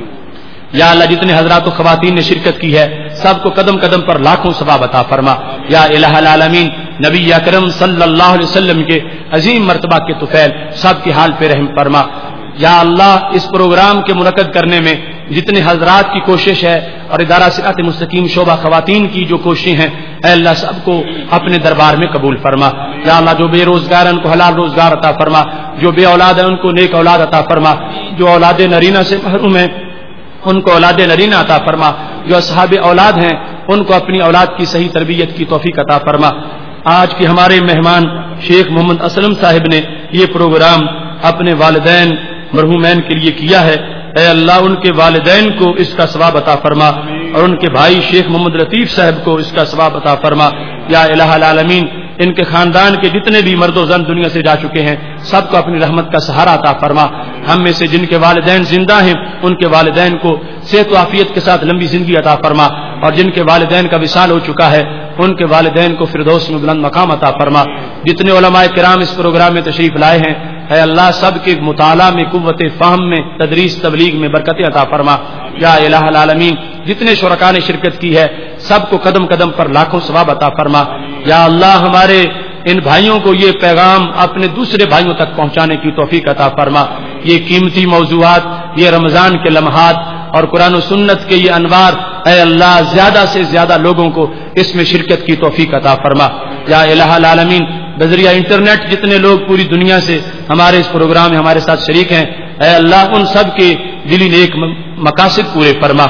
یا اللہ جتنے حضرات و خواتین نے شرکت کی ہے سب کو قدم قدم پر لاکھوں ثواب عطا فرما۔ یا الہ العالمین، نبی اکرم صلی اللہ علیہ وسلم کے عظیم مرتبہ کے طفیل سب کے حال پہ رحم فرما۔ یا اللہ اس پروگرام کے منعقد کرنے میں جتنے حضرات کی کوشش ہے اور ادارہ صراط مستقیم شعبہ خواتین کی جو کوششیں ہیں، اے اللہ سب کو اپنے دربار میں قبول فرما۔ یا اللہ جو بے روزگار ہیں ان کو حلال روزگار عطا فرما، جو بے اولاد ہیں ان کو نیک اولاد عطا فرما، جو اولاد نرینہ سے محروم ہیں ان کو اولاد نرینہ عطا فرما، جو اصحاب اولاد ہیں ان کو اپنی اولاد کی صحیح تربیت کی توفیق عطا فرما۔ آج کے ہمارے مہمان شیخ محمد اسلم صاحب نے یہ پروگرام اپنے والدین مرحومین کے لیے کیا ہے، اے اللہ ان کے والدین کو اس کا ثواب عطا فرما، اور ان کے بھائی شیخ محمد لطیف صاحب کو اس کا ثواب عطا فرما۔ یا الہ العالمین، ان کے خاندان کے جتنے بھی مرد و زن دنیا سے جا چکے ہیں سب کو اپنی رحمت کا سہارا عطا فرما۔ ہم میں سے جن کے والدین زندہ ہیں ان کے والدین کو صحت و عافیت کے ساتھ لمبی زندگی عطا فرما، اور جن کے والدین کا وصال ہو چکا ہے ان کے والدین کو فردوس میں بلند مقام عطا فرما۔ جتنے علماء کرام اس پروگرام میں تشریف لائے ہیں، اے اللہ سب کے مطالعہ میں، قوت فہم میں، تدریس تبلیغ میں برکتیں عطا فرما۔ یا الہ العالمین، جتنے شرکاء نے شرکت کی ہے سب کو قدم قدم پر لاکھوں ثواب عطا فرما۔ یا اللہ ہمارے ان بھائیوں کو یہ پیغام اپنے دوسرے بھائیوں تک پہنچانے کی توفیق عطا فرما۔ یہ قیمتی موضوعات، یہ رمضان کے لمحات اور قرآن و سنت کے یہ انوار، اے اللہ زیادہ سے زیادہ لوگوں کو اس میں شرکت کی توفیق عطا فرما۔ یا الہ العالمین، بذریعہ انٹرنیٹ جتنے لوگ پوری دنیا سے ہمارے اس پروگرام میں ہمارے ساتھ شریک ہیں، اے اللہ ان سب کے دلی نیک مقاصد پورے فرما۔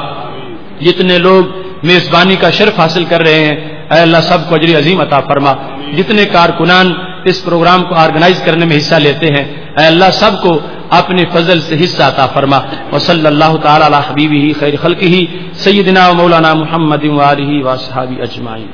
جتنے لوگ میزبانی کا شرف حاصل کر رہے ہیں، اے اللہ سب کو اجر عظیم عطا فرما۔ جتنے کارکنان اس پروگرام کو آرگنائز کرنے میں حصہ لیتے ہیں، اے اللہ سب کو اپنے فضل سے حصہ عطا فرما۔ وصلی اللہ تعالی علی حبیبہ خیر خلقہ سیدنا و مولانا محمد و آلہ و اصحابہ اجمعین۔